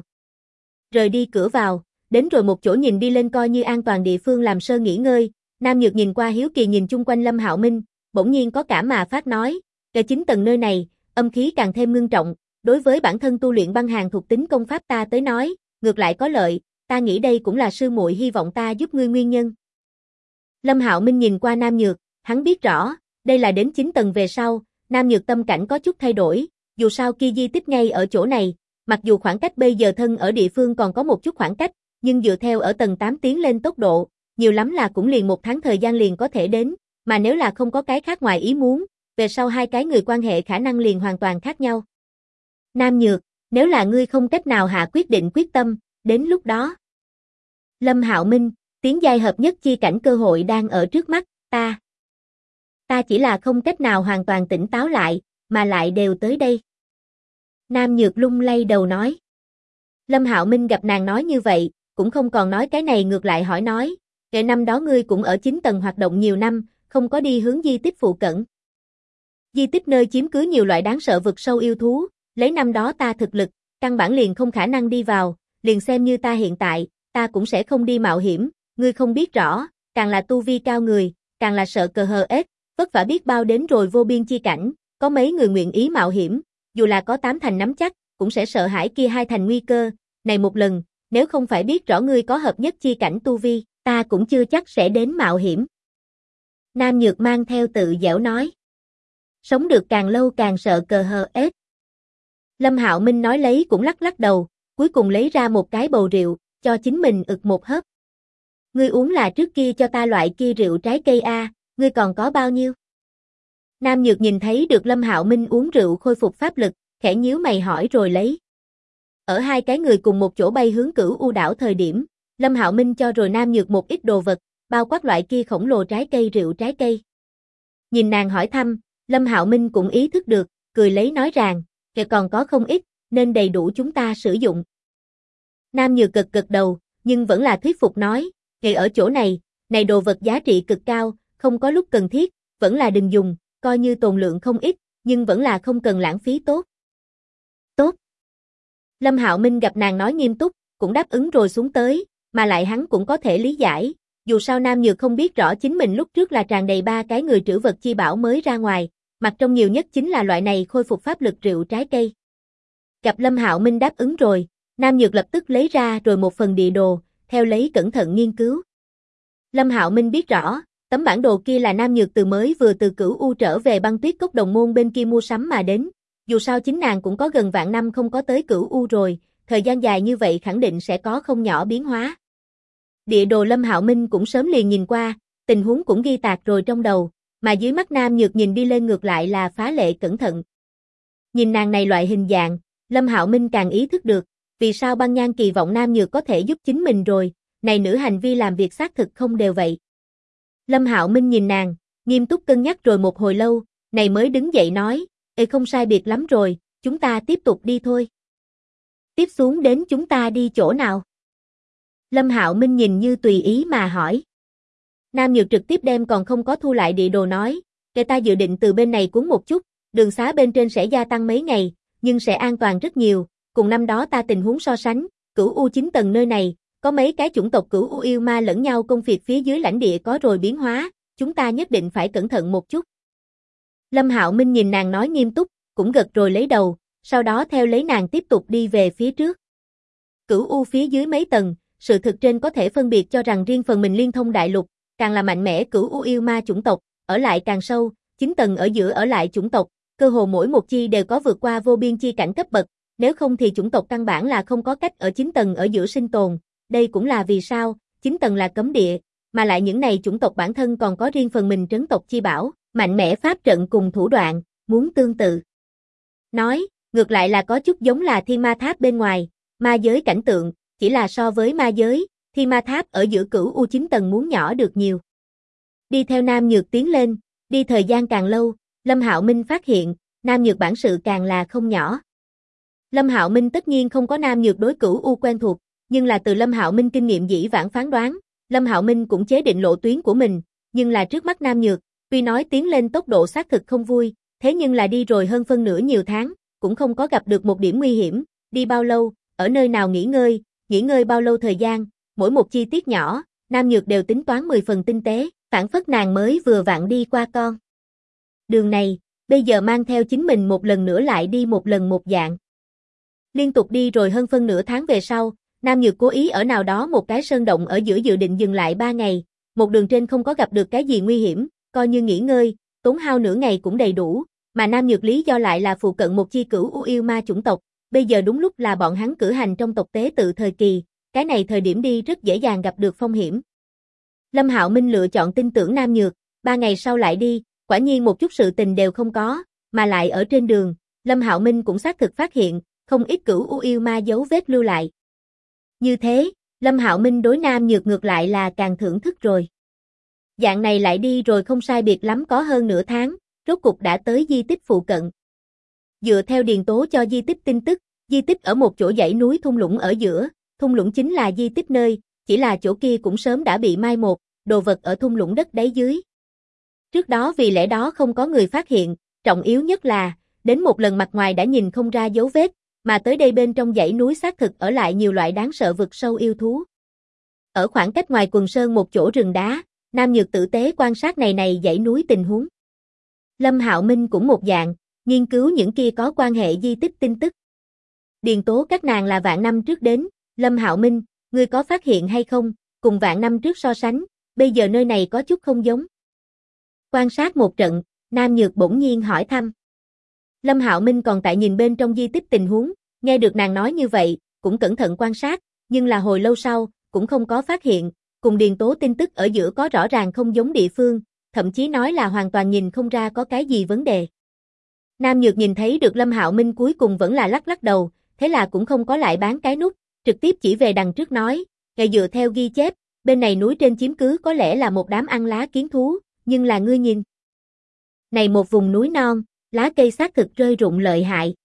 Rời đi cửa vào, đến rồi một chỗ nhìn đi lên coi như an toàn địa phương làm sơ nghỉ ngơi, Nam Nhược nhìn qua hiếu kỳ nhìn chung quanh Lâm Hạo Minh, bỗng nhiên có cảm mà phát nói, cái 9 tầng nơi này, âm khí càng thêm ngưng trọng, đối với bản thân tu luyện băng hàn thuộc tính công pháp ta tới nói, ngược lại có lợi, ta nghĩ đây cũng là sư muội hy vọng ta giúp ngươi nguyên nhân. Lâm Hạo Minh nhìn qua Nam Nhược, hắn biết rõ, đây là đến 9 tầng về sau, Nam Nhược tâm cảnh có chút thay đổi, dù sao kia di tích ngay ở chỗ này, mặc dù khoảng cách bây giờ thân ở địa phương còn có một chút khoảng cách, nhưng dựa theo ở tầng 8 tiến lên tốc độ, nhiều lắm là cũng liền một tháng thời gian liền có thể đến, mà nếu là không có cái khác ngoài ý muốn, về sau hai cái người quan hệ khả năng liền hoàn toàn khác nhau. Nam Nhược, nếu là ngươi không cách nào hạ quyết định quyết tâm, đến lúc đó. Lâm Hạo Minh, tiến giai hợp nhất chi cảnh cơ hội đang ở trước mắt, ta chỉ là không cách nào hoàn toàn tỉnh táo lại, mà lại đều tới đây. Nam Nhược lung lay đầu nói. Lâm Hạo Minh gặp nàng nói như vậy, cũng không còn nói cái này ngược lại hỏi nói, kể năm đó ngươi cũng ở 9 tầng hoạt động nhiều năm, không có đi hướng di tích phụ cận. Di tích nơi chiếm cứ nhiều loại đáng sợ vực sâu yêu thú, lấy năm đó ta thực lực, căn bản liền không khả năng đi vào, liền xem như ta hiện tại, ta cũng sẽ không đi mạo hiểm, ngươi không biết rõ, càng là tu vi cao người, càng là sợ cờ hờ ết, vất vả biết bao đến rồi vô biên chi cảnh, có mấy người nguyện ý mạo hiểm, dù là có 8 thành nắm chắc, cũng sẽ sợ hãi kia 2 thành nguy cơ, này một lần, nếu không phải biết rõ ngươi có hợp nhất chi cảnh tu vi, ta cũng chưa chắc sẽ đến mạo hiểm. Nam Nhược mang theo tự dẻo nói. Sống được càng lâu càng sợ cờ hờ ết. Lâm Hạo Minh nói lấy cũng lắc lắc đầu, cuối cùng lấy ra một cái bầu rượu, cho chính mình ực một hớp. Ngươi uống là trước kia cho ta loại kia rượu trái cây a, ngươi còn có bao nhiêu? Nam Nhược nhìn thấy được Lâm Hạo Minh uống rượu khôi phục pháp lực, khẽ nhíu mày hỏi rồi lấy. Ở hai cái người cùng một chỗ bay hướng Cửu U đảo thời điểm, Lâm Hạo Minh cho rồi Nam Nhược một ít đồ vật, bao quát loại kia khổng lồ trái cây rượu trái cây. Nhìn nàng hỏi thăm, Lâm Hạo Minh cũng ý thức được, cười lấy nói rằng, kìa còn có không ít, nên đầy đủ chúng ta sử dụng. Nam Nhược cực cực đầu, nhưng vẫn là thuyết phục nói, kìa ở chỗ này, này đồ vật giá trị cực cao, không có lúc cần thiết, vẫn là đừng dùng, coi như tồn lượng không ít, nhưng vẫn là không cần lãng phí tốt. Tốt. Lâm Hạo Minh gặp nàng nói nghiêm túc, cũng đáp ứng rồi xuống tới, mà lại hắn cũng có thể lý giải, dù sao Nam Nhược không biết rõ chính mình lúc trước là tràn đầy 3 cái người trữ vật chi bảo mới ra ngoài, mặt trong nhiều nhất chính là loại này khôi phục pháp lực rượu trái cây. Gặp Lâm Hạo Minh đáp ứng rồi, Nam Nhược lập tức lấy ra rồi một phần địa đồ, theo lấy cẩn thận nghiên cứu. Lâm Hạo Minh biết rõ, tấm bản đồ kia là Nam Nhược mới vừa từ Cửu U trở về Băng Tuyết Cốc Đồng Môn bên kia mua sắm mà đến, dù sao chính nàng cũng có gần vạn năm không có tới Cửu U rồi, thời gian dài như vậy khẳng định sẽ có không nhỏ biến hóa. Địa đồ Lâm Hạo Minh cũng sớm liền nhìn qua, tình huống cũng ghi tạc rồi trong đầu, mà dưới mắt Nam Nhược nhìn đi lên ngược lại là phá lệ cẩn thận. Nhìn nàng này loại hình dạng, Lâm Hạo Minh càng ý thức được, vì sao Băng Nhan kỳ vọng Nam Nhược có thể giúp chính mình rồi, này nữ hành vi làm việc xác thực không đều vậy. Lâm Hạo Minh nhìn nàng, nghiêm túc cân nhắc rồi một hồi lâu, này mới đứng dậy nói, ê không sai biệt lắm rồi, chúng ta tiếp tục đi thôi. Tiếp xuống đến chúng ta đi chỗ nào? Lâm Hạo Minh nhìn như tùy ý mà hỏi. Nam Nhược trực tiếp đem còn không có thu lại địa đồ nói, kể ta dự định từ bên này cuốn một chút, đường xá bên trên sẽ gia tăng mấy ngày, nhưng sẽ an toàn rất nhiều, cùng năm đó ta tình huống so sánh, Cửu U 9 tầng nơi này, có mấy cái chủng tộc Cửu U yêu ma lẫn nhau công việc phía dưới lãnh địa có rồi biến hóa, chúng ta nhất định phải cẩn thận một chút. Lâm Hạo Minh nhìn nàng nói nghiêm túc, cũng gật rồi lấy đầu, sau đó theo lấy nàng tiếp tục đi về phía trước. Cửu U phía dưới mấy tầng, sự thực trên có thể phân biệt cho rằng riêng phần mình liên thông đại lục, càng là mạnh mẽ Cửu U yêu ma chủng tộc, ở lại càng sâu, 9 tầng ở giữa ở lại chủng tộc, cơ hồ mỗi một chi đều có vượt qua vô biên chi cảnh cấp bậc, nếu không thì chủng tộc căn bản là không có cách ở 9 tầng ở giữa sinh tồn, đây cũng là vì sao 9 tầng là cấm địa, mà lại những này chủng tộc bản thân còn có riêng phần mình trấn tộc chi bảo, mạnh mẽ pháp trận cùng thủ đoạn, muốn tương tự. Nói, ngược lại là có chút giống là Thiên Ma Tháp bên ngoài, ma giới cảnh tượng, chỉ là so với ma giới, Thiên Ma Tháp ở giữa Cửu U 9 tầng muốn nhỏ được nhiều. Đi theo Nam Nhược tiến lên, đi thời gian càng lâu, Lâm Hạo Minh phát hiện, Nam Nhược bản sự càng là không nhỏ. Lâm Hạo Minh tất nhiên không có Nam Nhược đối Cửu U quen thuộc, nhưng là từ Lâm Hạo Minh kinh nghiệm dĩ vãng phán đoán, Lâm Hạo Minh cũng chế định lộ tuyến của mình, nhưng là trước mắt Nam Nhược, tuy nói tiến lên tốc độ xác thực không vui, thế nhưng là đi rồi hơn phân nửa nhiều tháng, cũng không có gặp được một điểm nguy hiểm, đi bao lâu, ở nơi nào nghỉ ngơi bao lâu thời gian, mỗi một chi tiết nhỏ, Nam Nhược đều tính toán 10 phần tinh tế, phản phất nàng mới vừa vặn đi qua con. Đường này, bây giờ mang theo chính mình một lần nữa lại đi một lần một dạng. Liên tục đi rồi hơn phân nửa tháng về sau, Nam Nhược cố ý ở nào đó một cái sơn động ở giữa dự định dừng lại 3 ngày, một đường trên không có gặp được cái gì nguy hiểm, coi như nghỉ ngơi, tốn hao nửa ngày cũng đầy đủ, mà Nam Nhược lý do lại là phụ cận một chi Cửu U yêu ma chủng tộc, bây giờ đúng lúc là bọn hắn cử hành trong tộc tế tự thời kỳ, cái này thời điểm đi rất dễ dàng gặp được phong hiểm. Lâm Hạo Minh lựa chọn tin tưởng Nam Nhược, 3 ngày sau lại đi, quả nhiên một chút sự tình đều không có, mà lại ở trên đường, Lâm Hạo Minh cũng xác thực phát hiện, không ít Cửu U yêu ma dấu vết lưu lại. Như thế, Lâm Hạo Minh đối Nam Nhược ngược lại là càng thưởng thức rồi. Dạng này lại đi rồi không sai biệt lắm có hơn nửa tháng, rốt cục đã tới di tích phụ cận. Dựa theo điền tố cho di tích tin tức, di tích ở một chỗ dãy núi thung lũng ở giữa, thung lũng chính là di tích nơi, chỉ là chỗ kia cũng sớm đã bị mai một, đồ vật ở thung lũng đất đáy dưới. Trước đó vì lẽ đó không có người phát hiện, trọng yếu nhất là, đến một lần mặt ngoài đã nhìn không ra dấu vết, mà tới đây bên trong dãy núi xác thực ở lại nhiều loại đáng sợ vực sâu yêu thú. Ở khoảng cách ngoài quần sơn một chỗ rừng đá, Nam Nhược tử tế quan sát này dãy núi tình huống. Lâm Hạo Minh cũng một dạng, nghiên cứu những kia có quan hệ di tích tin tức. Điền tố các nàng là vạn năm trước đến, Lâm Hạo Minh, ngươi có phát hiện hay không, cùng vạn năm trước so sánh, bây giờ nơi này có chút không giống. Quan sát một trận, Nam Nhược bỗng nhiên hỏi thăm. Lâm Hạo Minh còn tại nhìn bên trong di tích tình huống, nghe được nàng nói như vậy, cũng cẩn thận quan sát, nhưng là hồi lâu sau, cũng không có phát hiện, cùng Điền Tố tin tức ở giữa có rõ ràng không giống địa phương, thậm chí nói là hoàn toàn nhìn không ra có cái gì vấn đề. Nam Nhược nhìn thấy được Lâm Hạo Minh cuối cùng vẫn là lắc lắc đầu, thế là cũng không có lại bán cái nút, trực tiếp chỉ về đằng trước nói, "Ngài dựa theo ghi chép, bên này núi trên chiếm cứ có lẽ là một đám ăn lá kiến thú, nhưng là ngươi nhìn. Này một vùng núi non, lá cây xác thực rơi rụng lợi hại."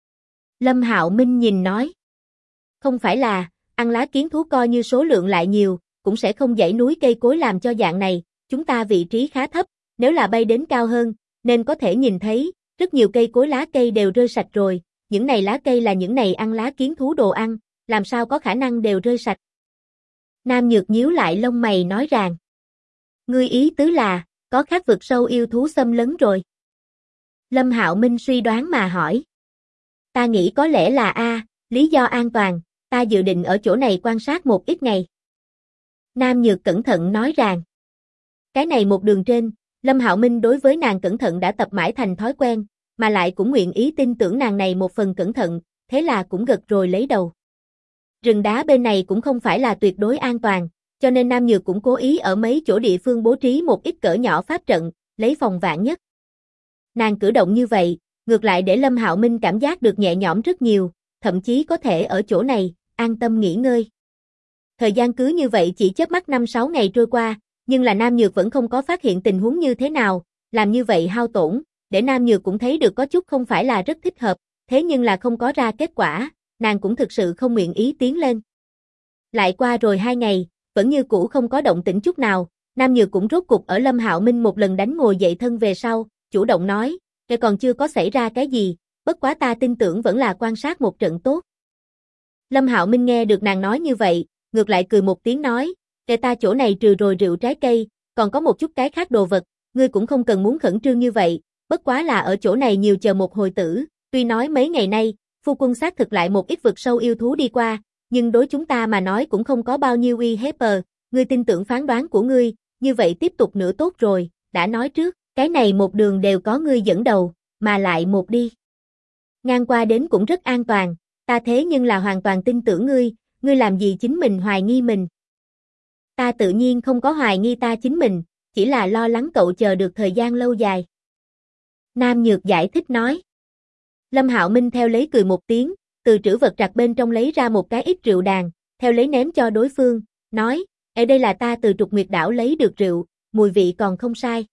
Lâm Hạo Minh nhìn nói, "Không phải là, ăn lá kiến thú coi như số lượng lại nhiều, cũng sẽ không dãy núi cây cối làm cho dạng này, chúng ta vị trí khá thấp, nếu là bay đến cao hơn, nên có thể nhìn thấy, rất nhiều cây cối lá cây đều rơi sạch rồi, những này lá cây là những này ăn lá kiến thú đồ ăn, làm sao có khả năng đều rơi sạch." Nam Nhược nhíu lại lông mày nói rằng, "Ngươi ý tứ là, có khác vực sâu yêu thú xâm lấn rồi?" Lâm Hạo Minh suy đoán mà hỏi. "Ta nghĩ có lẽ là lý do an toàn, ta dự định ở chỗ này quan sát một ít ngày." Nam Nhược cẩn thận nói rằng, cái này một đường trên, Lâm Hạo Minh đối với nàng cẩn thận đã tập mãi thành thói quen, mà lại cũng nguyện ý tin tưởng nàng này một phần cẩn thận, thế là cũng gật rồi lấy đầu. Rừng đá bên này cũng không phải là tuyệt đối an toàn, cho nên Nam Nhược cũng cố ý ở mấy chỗ địa phương bố trí một ít cỡ nhỏ pháp trận, lấy phòng vạn nhất. Nàng cử động như vậy, ngược lại để Lâm Hạo Minh cảm giác được nhẹ nhõm rất nhiều, thậm chí có thể ở chỗ này, an tâm nghỉ ngơi. Thời gian cứ như vậy chỉ chớp mắt 5-6 ngày trôi qua, nhưng là Nam Nhược vẫn không có phát hiện tình huống như thế nào, làm như vậy hao tổn, để Nam Nhược cũng thấy được có chút không phải là rất thích hợp, thế nhưng là không có ra kết quả, nàng cũng thực sự không nguyện ý tiến lên. Lại qua rồi 2 ngày, vẫn như cũ không có động tĩnh chút nào, Nam Nhược cũng rốt cục ở Lâm Hạo Minh một lần đánh ngồi dậy thân về sau, chủ động nói, "Cái còn chưa có xảy ra cái gì, bất quá ta tin tưởng vẫn là quan sát một trận tốt." Lâm Hạo Minh nghe được nàng nói như vậy, ngược lại cười một tiếng nói, "Cái ta chỗ này trừ rồi rượu trái cây, còn có một chút cái khác đồ vật, ngươi cũng không cần muốn khẩn trương như vậy, bất quá là ở chỗ này nhiều chờ một hồi tử, tuy nói mấy ngày nay, phu quân xác thực lại một ít vực sâu yêu thú đi qua, nhưng đối chúng ta mà nói cũng không có bao nhiêu uy hiếp, ngươi tin tưởng phán đoán của ngươi, như vậy tiếp tục nữa tốt rồi, đã nói trước, cái này một đường đều có ngươi dẫn đầu, mà lại một đi ngang qua đến cũng rất an toàn, ta thế nhưng là hoàn toàn tin tưởng ngươi, ngươi làm gì chính mình hoài nghi mình?" "Ta tự nhiên không có hoài nghi ta chính mình, chỉ là lo lắng cậu chờ được thời gian lâu dài." Nam Nhược giải thích nói. Lâm Hạo Minh theo lấy cười một tiếng, từ trữ vật trạc bên trong lấy ra một cái ít rượu đàn, theo lấy ném cho đối phương, nói, "Ở đây là ta từ Trục Nguyệt đảo lấy được rượu, mùi vị còn không sai."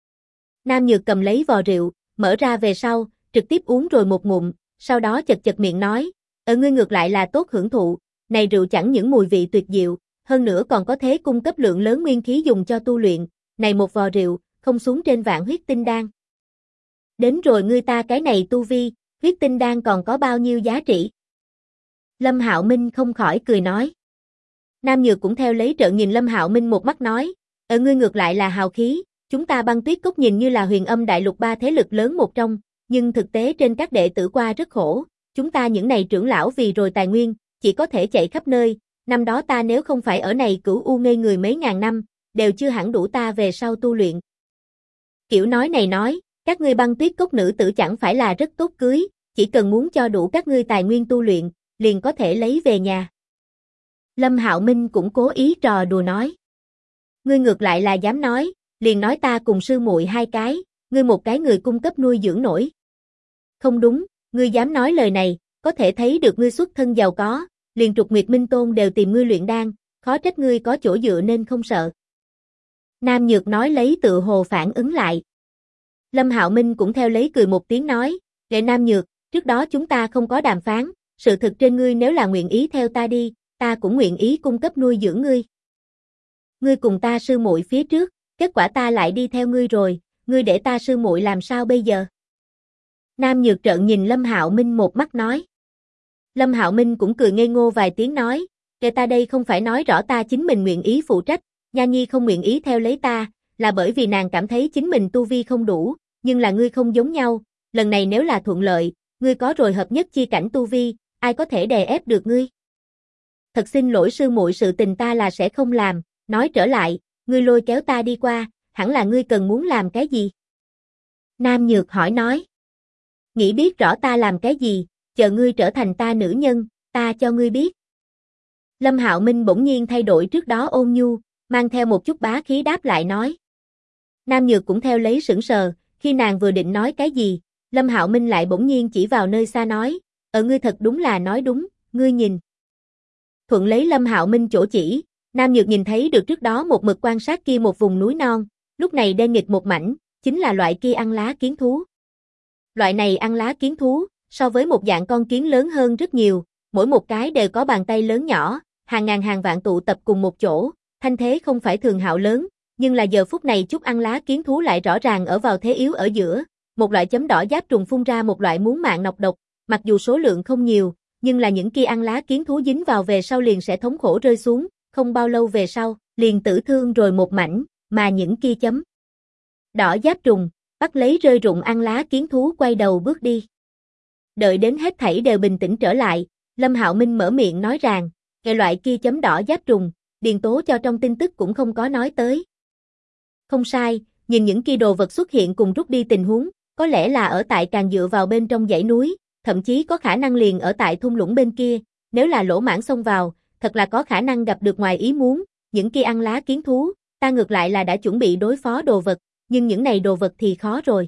Nam Nhược cầm lấy vò rượu, mở ra về sau, trực tiếp uống rồi một ngụm, sau đó chật chật miệng nói, Ngươi ngược lại là tốt hưởng thụ, này rượu chẳng những mùi vị tuyệt diệu, hơn nữa còn có thể cung cấp lượng lớn nguyên khí dùng cho tu luyện, này một vò rượu, không xuống trên vạn huyết tinh đan. Đến rồi ngươi ta cái này tu vi, huyết tinh đan còn có bao nhiêu giá trị?" Lâm Hạo Minh không khỏi cười nói. Nam Nhược cũng theo lấy trợn nhìn Lâm Hạo Minh một mắt nói, Ngươi ngược lại là hào khí, chúng ta Băng Tuyết Cốc nhìn như là Huyền Âm đại lục 3 thế lực lớn một trong, nhưng thực tế trên các đệ tử qua rất khổ, chúng ta những này trưởng lão vì rồi tài nguyên, chỉ có thể chạy khắp nơi, năm đó ta nếu không phải ở này Cửu U ngây người mấy ngàn năm, đều chưa hẳn đủ ta về sau tu luyện." Kiểu nói này nói, các ngươi Băng Tuyết Cốc nữ tử chẳng phải là rất tốt cưới, chỉ cần muốn cho đủ các ngươi tài nguyên tu luyện, liền có thể lấy về nhà. Lâm Hạo Minh cũng cố ý trò đùa nói. Ngươi ngược lại là dám nói, liền nói ta cùng sư muội hai cái, ngươi một cái người cung cấp nuôi dưỡng nổi. Không đúng, ngươi dám nói lời này, có thể thấy được ngươi xuất thân giàu có, liền Trục Nguyệt Minh Tôn đều tìm ngươi luyện đan, khó trách ngươi có chỗ dựa nên không sợ. Nam Nhược nói lấy tự hồ phản ứng lại. Lâm Hạo Minh cũng theo lấy cười một tiếng nói, "Đệ Nam Nhược, trước đó chúng ta không có đàm phán, sự thực trên ngươi nếu là nguyện ý theo ta đi, ta cũng nguyện ý cung cấp nuôi dưỡng ngươi. Ngươi cùng ta sư muội phía trước, kết quả ta lại đi theo ngươi rồi, ngươi để ta sư muội làm sao bây giờ?" Nam Nhược trợn nhìn Lâm Hạo Minh một mắt nói. Lâm Hạo Minh cũng cười ngây ngô vài tiếng nói, "Kể ta đây không phải nói rõ ta chính mình nguyện ý phụ trách, Nha Nhi không nguyện ý theo lấy ta, là bởi vì nàng cảm thấy chính mình tu vi không đủ, nhưng là ngươi không giống nhau, lần này nếu là thuận lợi, ngươi có rồi hợp nhất chi cảnh tu vi, ai có thể đè ép được ngươi. Thật xin lỗi sư muội, sự tình ta là sẽ không làm, nói trở lại, ngươi lôi kéo ta đi qua, hẳn là ngươi cần muốn làm cái gì?" Nam Nhược hỏi nói. Nghĩ biết rõ ta làm cái gì, chờ ngươi trở thành ta nữ nhân, ta cho ngươi biết. Lâm Hạo Minh bỗng nhiên thay đổi trước đó ôn nhu, mang theo một chút bá khí đáp lại nói. Nam Nhược cũng theo lấy sững sờ, khi nàng vừa định nói cái gì, Lâm Hạo Minh lại bỗng nhiên chỉ vào nơi xa nói, ngươi thật đúng là nói đúng, ngươi nhìn. Thuận lấy Lâm Hạo Minh chỗ chỉ, Nam Nhược nhìn thấy được trước đó một mực quan sát kia một vùng núi non, lúc này đen nghịt một mảnh, chính là loại kia ăn lá kiến thú. Loại này ăn lá kiến thú, so với một dạng con kiến lớn hơn rất nhiều, mỗi một cái đều có bàn tay lớn nhỏ, hàng ngàn hàng vạn tụ tập cùng một chỗ, thanh thế không phải thường hạo lớn, nhưng là giờ phút này chút ăn lá kiến thú lại rõ ràng ở vào thế yếu ở giữa, một loại chấm đỏ giáp trùng phun ra một loại muốn mạng nọc độc, mặc dù số lượng không nhiều, nhưng là những kia ăn lá kiến thú dính vào về sau liền sẽ thống khổ rơi xuống, không bao lâu về sau, liền tử thương rồi một mảnh, mà những kia chấm đỏ giáp trùng, bắt lấy rơi rụng ăn lá kiến thú quay đầu bước đi. Đợi đến hết thảy đều bình tĩnh trở lại, Lâm Hạo Minh mở miệng nói rằng, cái loại kia chấm đỏ giáp trùng, Điền Tố cho trong tin tức cũng không có nói tới. Không sai, nhìn những kia đồ vật xuất hiện cùng rút đi tình huống, có lẽ là ở tại càng dựa vào bên trong dãy núi, thậm chí có khả năng liền ở tại thung lũng bên kia, nếu là lỗ mãng xông vào, thật là có khả năng gặp được ngoài ý muốn, những kia ăn lá kiến thú, ta ngược lại là đã chuẩn bị đối phó đồ vật, nhưng những này đồ vật thì khó rồi.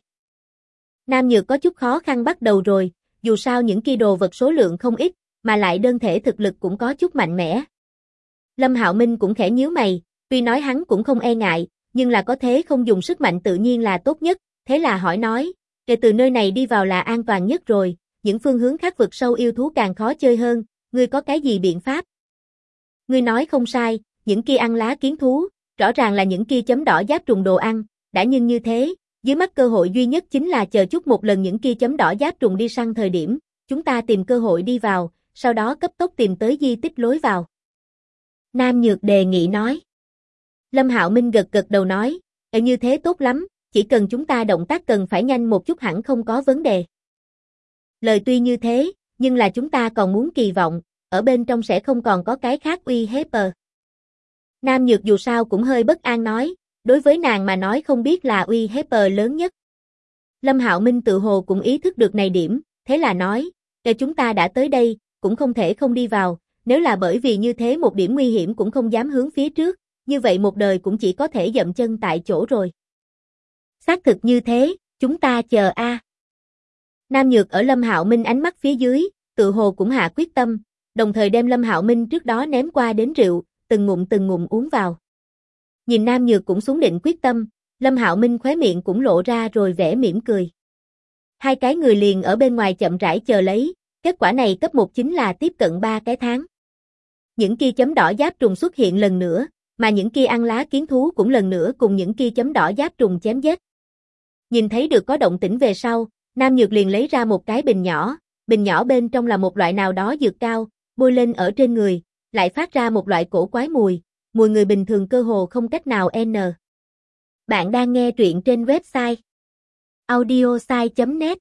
Nam Nhược có chút khó khăn bắt đầu rồi, dù sao những kia đồ vật số lượng không ít, mà lại đơn thể thực lực cũng có chút mạnh mẽ. Lâm Hạo Minh cũng khẽ nhíu mày, tuy nói hắn cũng không e ngại, nhưng là có thế không dùng sức mạnh tự nhiên là tốt nhất, thế là hỏi nói, kể từ nơi này đi vào là an toàn nhất rồi, những phương hướng khác vực sâu yêu thú càng khó chơi hơn, ngươi có cái gì biện pháp? Ngươi nói không sai, những kia ăn lá kiến thú, rõ ràng là những kia chấm đỏ giáp trùng đồ ăn, đã nhưng như thế, dưới mắt cơ hội duy nhất chính là chờ chút một lần những kia chấm đỏ giáp trùng đi săn thời điểm, chúng ta tìm cơ hội đi vào, sau đó cấp tốc tìm tới di tích lối vào. Nam Nhược đề nghị nói. Lâm Hạo Minh gật gật đầu nói, như thế tốt lắm, chỉ cần chúng ta động tác cần phải nhanh một chút hẳn không có vấn đề. Lời tuy như thế, nhưng là chúng ta còn muốn kỳ vọng, ở bên trong sẽ không còn có cái khác uy hiếp. Nam Nhược dù sao cũng hơi bất an nói, đối với nàng mà nói không biết là uy hiếp lớn nhất. Lâm Hạo Minh tự hồ cũng ý thức được này điểm, thế là nói, chúng ta đã tới đây, cũng không thể không đi vào, nếu là bởi vì như thế một điểm nguy hiểm cũng không dám hướng phía trước, như vậy một đời cũng chỉ có thể dậm chân tại chỗ rồi. Xác thực như thế, chúng ta chờ a. Nam Nhược ở Lâm Hạo Minh ánh mắt phía dưới, tự hồ cũng hạ quyết tâm, đồng thời đem Lâm Hạo Minh trước đó ném qua đến rượu, từng ngụm uống vào. Nhìn Nam Nhược cũng xuống định quyết tâm, Lâm Hạo Minh khóe miệng cũng lộ ra rồi vẻ mỉm cười. Hai cái người liền ở bên ngoài chậm rãi chờ lấy, kết quả này cấp 1 chính là tiếp cận 3 cái tháng. Những kia chấm đỏ giáp trùng xuất hiện lần nữa, mà những kia ăn lá kiến thú cũng lần nữa cùng những kia chấm đỏ giáp trùng chém giết. Nhìn thấy được có động tĩnh về sau, Nam Nhược liền lấy ra một cái bình nhỏ bên trong là một loại nào đó dược cao, bôi lên ở trên người, lại phát ra một loại cổ quái mùi người bình thường cơ hồ không cách nào n. Bạn đang nghe truyện trên website audiosai.net.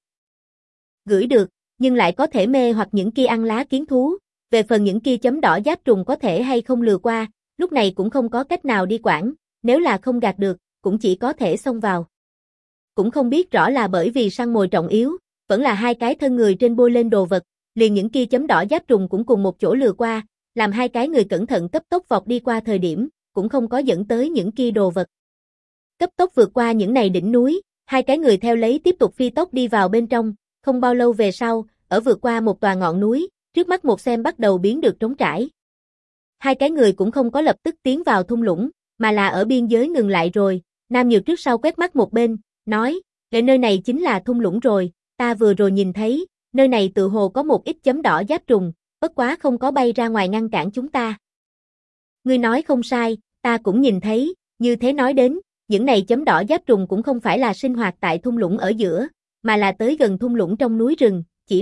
Gửi được, nhưng lại có thể mê hoặc những kia ăn lá kiến thú, về phần những kia chấm đỏ giáp trùng có thể hay không lừa qua, lúc này cũng không có cách nào đi quản, nếu là không gạt được, cũng chỉ có thể xông vào. Cũng không biết rõ là bởi vì săn mồi trọng yếu, vẫn là hai cái thân người trên bôi lên đồ vật, liền những kia chấm đỏ giáp trùng cũng cùng một chỗ lừa qua, làm hai cái người cẩn thận cấp tốc vọt đi qua thời điểm, cũng không có dẫn tới những kia đồ vật. Cấp tốc vượt qua những này đỉnh núi, hai cái người theo lấy tiếp tục phi tốc đi vào bên trong, không bao lâu về sau, ở vượt qua một tòa ngọn núi, trước mắt một xem bắt đầu biến được trống trải. Hai cái người cũng không có lập tức tiến vào thung lũng, mà là ở biên giới ngừng lại rồi, Nam Nhược trước sau quét mắt một bên, nói, nơi này chính là thung lũng rồi, ta vừa rồi nhìn thấy, nơi này tự hồ có một ít chấm đỏ giáp trùng, bất quá không có bay ra ngoài ngăn cản chúng ta. Ngươi nói không sai, ta cũng nhìn thấy, như thế nói đến, những này chấm đỏ giáp trùng cũng không phải là sinh hoạt tại thung lũng ở giữa, mà là tới gần thung lũng trong núi rừng, chỉ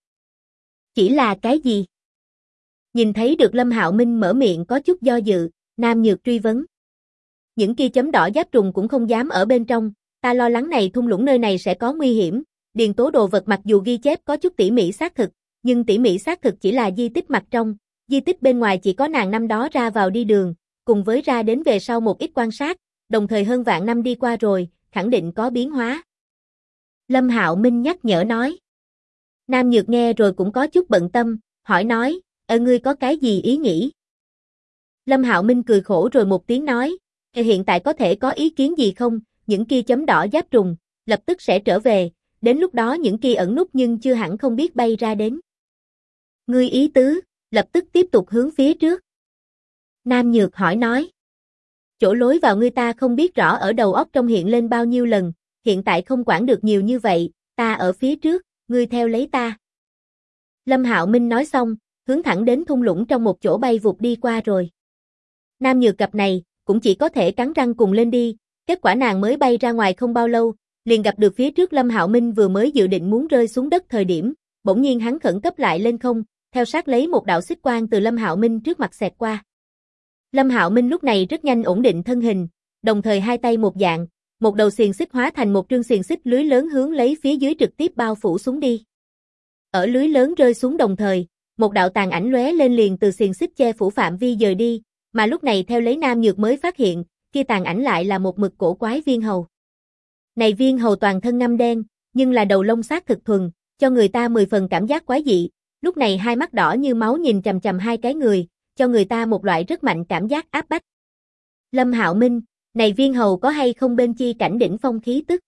là cái gì? Nhìn thấy được Lâm Hạo Minh mở miệng có chút do dự, Nam Nhược truy vấn. Những kia chấm đỏ giáp trùng cũng không dám ở bên trong, ta lo lắng này thung lũng nơi này sẽ có nguy hiểm, Điền Tố đồ vật mặc dù ghi chép có chút tỉ mỉ xác thực, nhưng tỉ mỉ xác thực chỉ là di tích mặt trong, di tích bên ngoài chỉ có nàng năm đó ra vào đi đường, cùng với ra đến về sau một ít quan sát, đồng thời hơn vạn năm đi qua rồi, khẳng định có biến hóa. Lâm Hạo Minh nhắc nhở nói. Nam Nhược nghe rồi cũng có chút bận tâm, hỏi nói, ngươi có cái gì ý nghĩ? Lâm Hạo Minh cười khổ rồi một tiếng nói, hiện tại có thể có ý kiến gì không, những kia chấm đỏ giáp trùng, lập tức sẽ trở về, đến lúc đó những kia ẩn núp nhưng chưa hẳn không biết bay ra đến. Ngươi ý tứ, lập tức tiếp tục hướng phía trước. Nam Nhược hỏi nói. Chỗ lối vào ngươi ta không biết rõ ở đầu óc trong hiện lên bao nhiêu lần, hiện tại không quản được nhiều như vậy, ta ở phía trước, ngươi theo lấy ta. Lâm Hạo Minh nói xong, hướng thẳng đến thung lũng trong một chỗ bay vụt đi qua rồi. Nam Nhược cặp này, cũng chỉ có thể cắn răng cùng lên đi, kết quả nàng mới bay ra ngoài không bao lâu, liền gặp được phía trước Lâm Hạo Minh vừa mới dự định muốn rơi xuống đất thời điểm, bỗng nhiên hắn khẩn cấp lại lên không, theo sát lấy một đạo xích quang từ Lâm Hạo Minh trước mặt xẹt qua. Lâm Hạo Minh lúc này rất nhanh ổn định thân hình, đồng thời hai tay một dạng, một đầu xiềng xích hóa thành một trương xiềng xích lưới lớn hướng lấy phía dưới trực tiếp bao phủ xuống đi. Ở lưới lớn rơi xuống đồng thời, một đạo tàn ảnh lóe lên liền từ xiềng xích che phủ phạm vi dời đi, mà lúc này theo lấy Nam Nhược mới phát hiện, kia tàn ảnh lại là một mực cổ quái viên hầu. Này viên hầu toàn thân ngăm đen, nhưng là đầu lông xác thực thuần, cho người ta 10 phần cảm giác quái dị, lúc này hai mắt đỏ như máu nhìn chằm chằm hai cái người, cho người ta một loại rất mạnh cảm giác áp bách. Lâm Hạo Minh, này viên hầu có hay không bên chi cảnh đỉnh phong khí tức?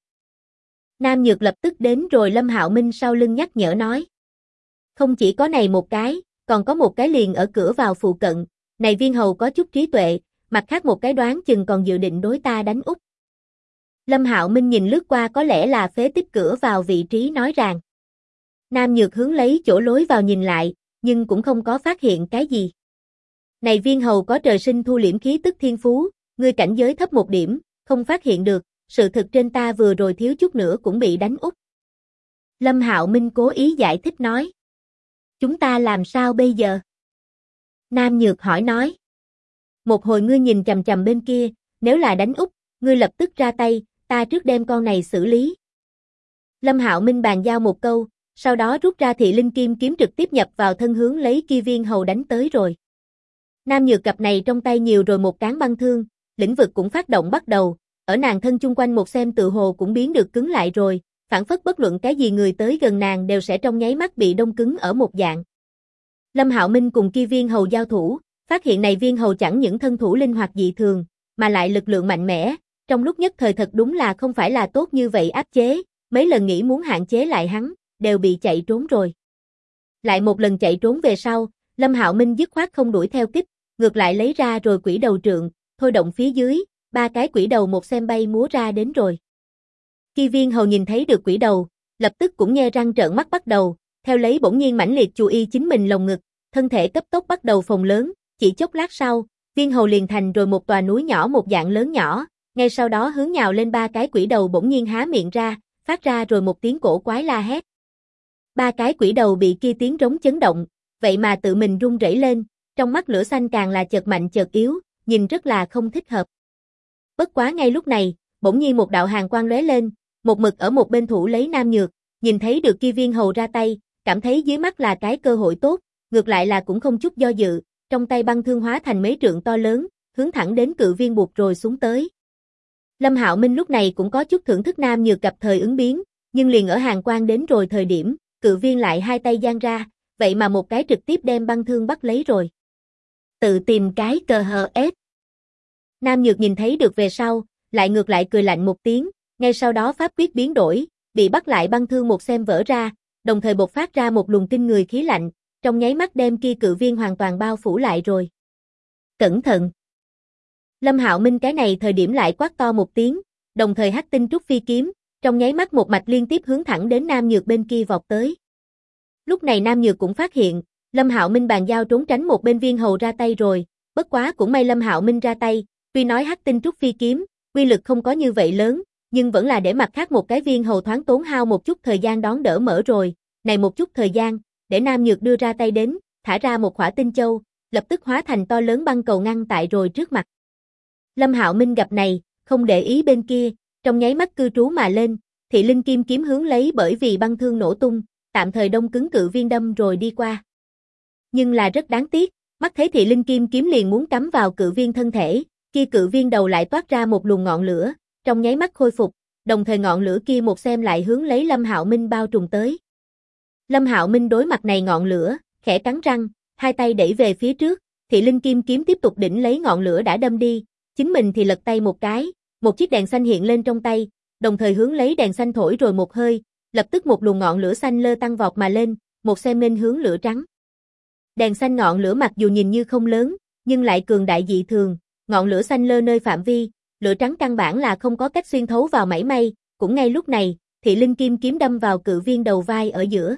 Nam Nhược lập tức đến rồi Lâm Hạo Minh sau lưng nhắc nhở nói. Không chỉ có này một cái, còn có một cái liền ở cửa vào phụ cận, này viên hầu có chút trí tuệ, mặt khác một cái đoán chừng còn dự định đối ta đánh úp. Lâm Hạo Minh nhìn lướt qua có lẽ là phế tích cửa vào vị trí nói rằng. Nam Nhược hướng lấy chỗ lối vào nhìn lại, nhưng cũng không có phát hiện cái gì. Này viên hầu có trời sinh thu liễm khí tức thiên phú, ngươi cảnh giới thấp một điểm, không phát hiện được, sự thực trên ta vừa rồi thiếu chút nữa cũng bị đánh úp. Lâm Hạo Minh cố ý giải thích nói. Chúng ta làm sao bây giờ? Nam Nhược hỏi nói. Một hồi ngươi nhìn chằm chằm bên kia, nếu là đánh úp, ngươi lập tức ra tay, ta trước đem con này xử lý. Lâm Hạo Minh bàn giao một câu, sau đó rút ra thị linh kim kiếm trực tiếp nhập vào thân hướng lấy kia viên hầu đánh tới rồi. Nam Nhược cặp này trong tay nhiều rồi một cán băng thương, lĩnh vực cũng phát động bắt đầu, ở nàng thân chung quanh một xem tự hồ cũng biến được cứng lại rồi, phản phất bất luận cái gì người tới gần nàng đều sẽ trong nháy mắt bị đông cứng ở một dạng. Lâm Hạo Minh cùng kia viên hầu giao thủ, phát hiện này viên hầu chẳng những thân thủ linh hoạt dị thường, mà lại lực lượng mạnh mẽ, trong lúc nhất thời thật đúng là không phải là tốt như vậy áp chế, mấy lần nghĩ muốn hạn chế lại hắn, đều bị chạy trốn rồi. Lại một lần chạy trốn về sau, Lâm Hạo Minh dứt khoát không đuổi theo kích, ngược lại lấy ra rồi quỷ đầu trượng, thôi động phía dưới, ba cái quỷ đầu một xem bay múa ra đến rồi. Khi viên hầu nhìn thấy được quỷ đầu, lập tức cũng nhe răng trợn mắt bắt đầu, theo lấy bỗng nhiên mãnh liệt chú ý chính mình lồng ngực, thân thể cấp tốc bắt đầu phồng lớn, chỉ chốc lát sau, viên hầu liền thành rồi một tòa núi nhỏ một dạng lớn nhỏ, ngay sau đó hướng nhào lên ba cái quỷ đầu bỗng nhiên há miệng ra, phát ra rồi một tiếng cổ quái la hét. Ba cái quỷ đầu bị kia tiếng rống chấn động, vậy mà tự mình run rẩy lên, trong mắt lửa xanh càng là chợt mạnh chợt yếu, nhìn rất là không thích hợp. Bất quá ngay lúc này, bỗng nhiên một đạo hàn quang lóe lên, một mực ở một bên thủ lấy Nam Nhược, nhìn thấy được kia viên hầu ra tay, cảm thấy dưới mắt là cái cơ hội tốt, ngược lại là cũng không chút do dự, trong tay băng thương hóa thành mấy trượng to lớn, hướng thẳng đến cự viên buộc rồi xuống tới. Lâm Hạo Minh lúc này cũng có chút thưởng thức Nam Nhược gặp thời ứng biến, nhưng liền ở hàn quang đến rồi thời điểm, cự viên lại hai tay giang ra, vậy mà một cái trực tiếp đem băng thương bắt lấy rồi. Tự tìm cái cờ hờ ép. Nam Nhược nhìn thấy được về sau, lại ngược lại cười lạnh một tiếng, ngay sau đó pháp quyết biến đổi, bị bắt lại băng thương một xem vỡ ra, đồng thời bộc phát ra một luồng kinh người khí lạnh, trong nháy mắt đem kia cự viên hoàn toàn bao phủ lại rồi. Cẩn thận! Lâm Hạo Minh cái này thời điểm lại quát to một tiếng, đồng thời hắc tinh trúc phi kiếm, trong nháy mắt một mạch liên tiếp hướng thẳng đến Nam Nhược bên kia vọt tới. Lúc này Nam Nhược cũng phát hiện, Lâm Hạo Minh bàn giao trốn tránh một bên viên hầu ra tay rồi, bất quá cũng may Lâm Hạo Minh ra tay, tuy nói hắc tinh trúc phi kiếm, uy lực không có như vậy lớn, nhưng vẫn là để mặt khác một cái viên hầu thoáng tốn hao một chút thời gian đón đỡ mở rồi, này một chút thời gian, để Nam Nhược đưa ra tay đến, thả ra một khỏa tinh châu, lập tức hóa thành to lớn băng cầu ngăn tại rồi trước mặt. Lâm Hạo Minh gặp này, không để ý bên kia, trong nháy mắt cư trú mà lên, thị linh kim kiếm hướng lấy bởi vì băng thương nổ tung, tạm thời đông cứng cự viên đâm rồi đi qua. Nhưng là rất đáng tiếc, mắt thấy thị linh kim kiếm liền muốn cắm vào cự viên thân thể, kia cự viên đầu lại toát ra một luồng ngọn lửa, trong nháy mắt khôi phục, đồng thời ngọn lửa kia một xem lại hướng lấy Lâm Hạo Minh bao trùm tới. Lâm Hạo Minh đối mặt này ngọn lửa, khẽ cắn răng, hai tay đẩy về phía trước, Thị Linh Kim kiếm tiếp tục đỉnh lấy ngọn lửa đã đâm đi, chính mình thì lật tay một cái, một chiếc đèn xanh hiện lên trong tay, đồng thời hướng lấy đèn xanh thổi rồi một hơi, lập tức một luồng ngọn lửa xanh lơ tăng vọt mà lên, một xem nên hướng lửa trắng. Đèn xanh ngọn lửa mặc dù nhìn như không lớn, nhưng lại cường đại dị thường, ngọn lửa xanh lơ nơi phạm vi, lửa trắng căn bản là không có cách xuyên thấu vào mảy may, cũng ngay lúc này, Thị Linh Kim kiếm đâm vào cự viên đầu vai ở giữa.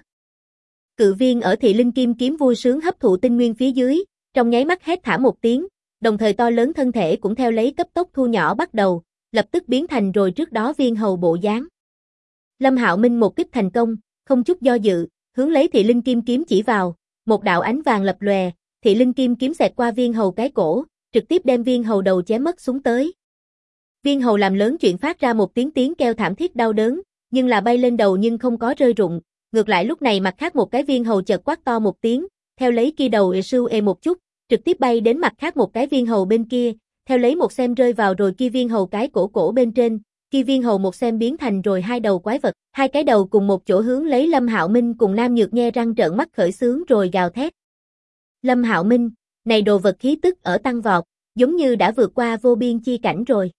Cự viên ở Thị Linh Kim kiếm vui sướng hấp thụ tinh nguyên phía dưới, trong nháy mắt hét thả một tiếng, đồng thời to lớn thân thể cũng theo lấy cấp tốc thu nhỏ bắt đầu, lập tức biến thành rồi trước đó viên hầu bộ dáng. Lâm Hạo Minh một kích thành công, không chút do dự, hướng lấy Thị Linh Kim kiếm chỉ vào, một đạo ánh vàng lập lòe, Thị Linh Kim kiếm xẹt qua viên hầu cái cổ, trực tiếp đem viên hầu đầu chém mất xuống tới. Viên hầu làm lớn chuyện phát ra một tiếng kêu thảm thiết đau đớn, nhưng là bay lên đầu nhưng không có rơi rụng, ngược lại lúc này mặt khác một cái viên hầu chợt quát to một tiếng, theo lấy kia đầu sưu một chút, trực tiếp bay đến mặt khác một cái viên hầu bên kia, theo lấy một xem rơi vào rồi kia viên hầu cái cổ bên trên, kia viên hầu một xem biến thành rồi hai đầu quái vật, hai cái đầu cùng một chỗ hướng lấy Lâm Hạo Minh cùng Nam Nhược nhe răng trợn mắt khởi sướng rồi gào thét. Lâm Hạo Minh, này đồ vật khí tức ở tăng vọt, giống như đã vượt qua vô biên chi cảnh rồi.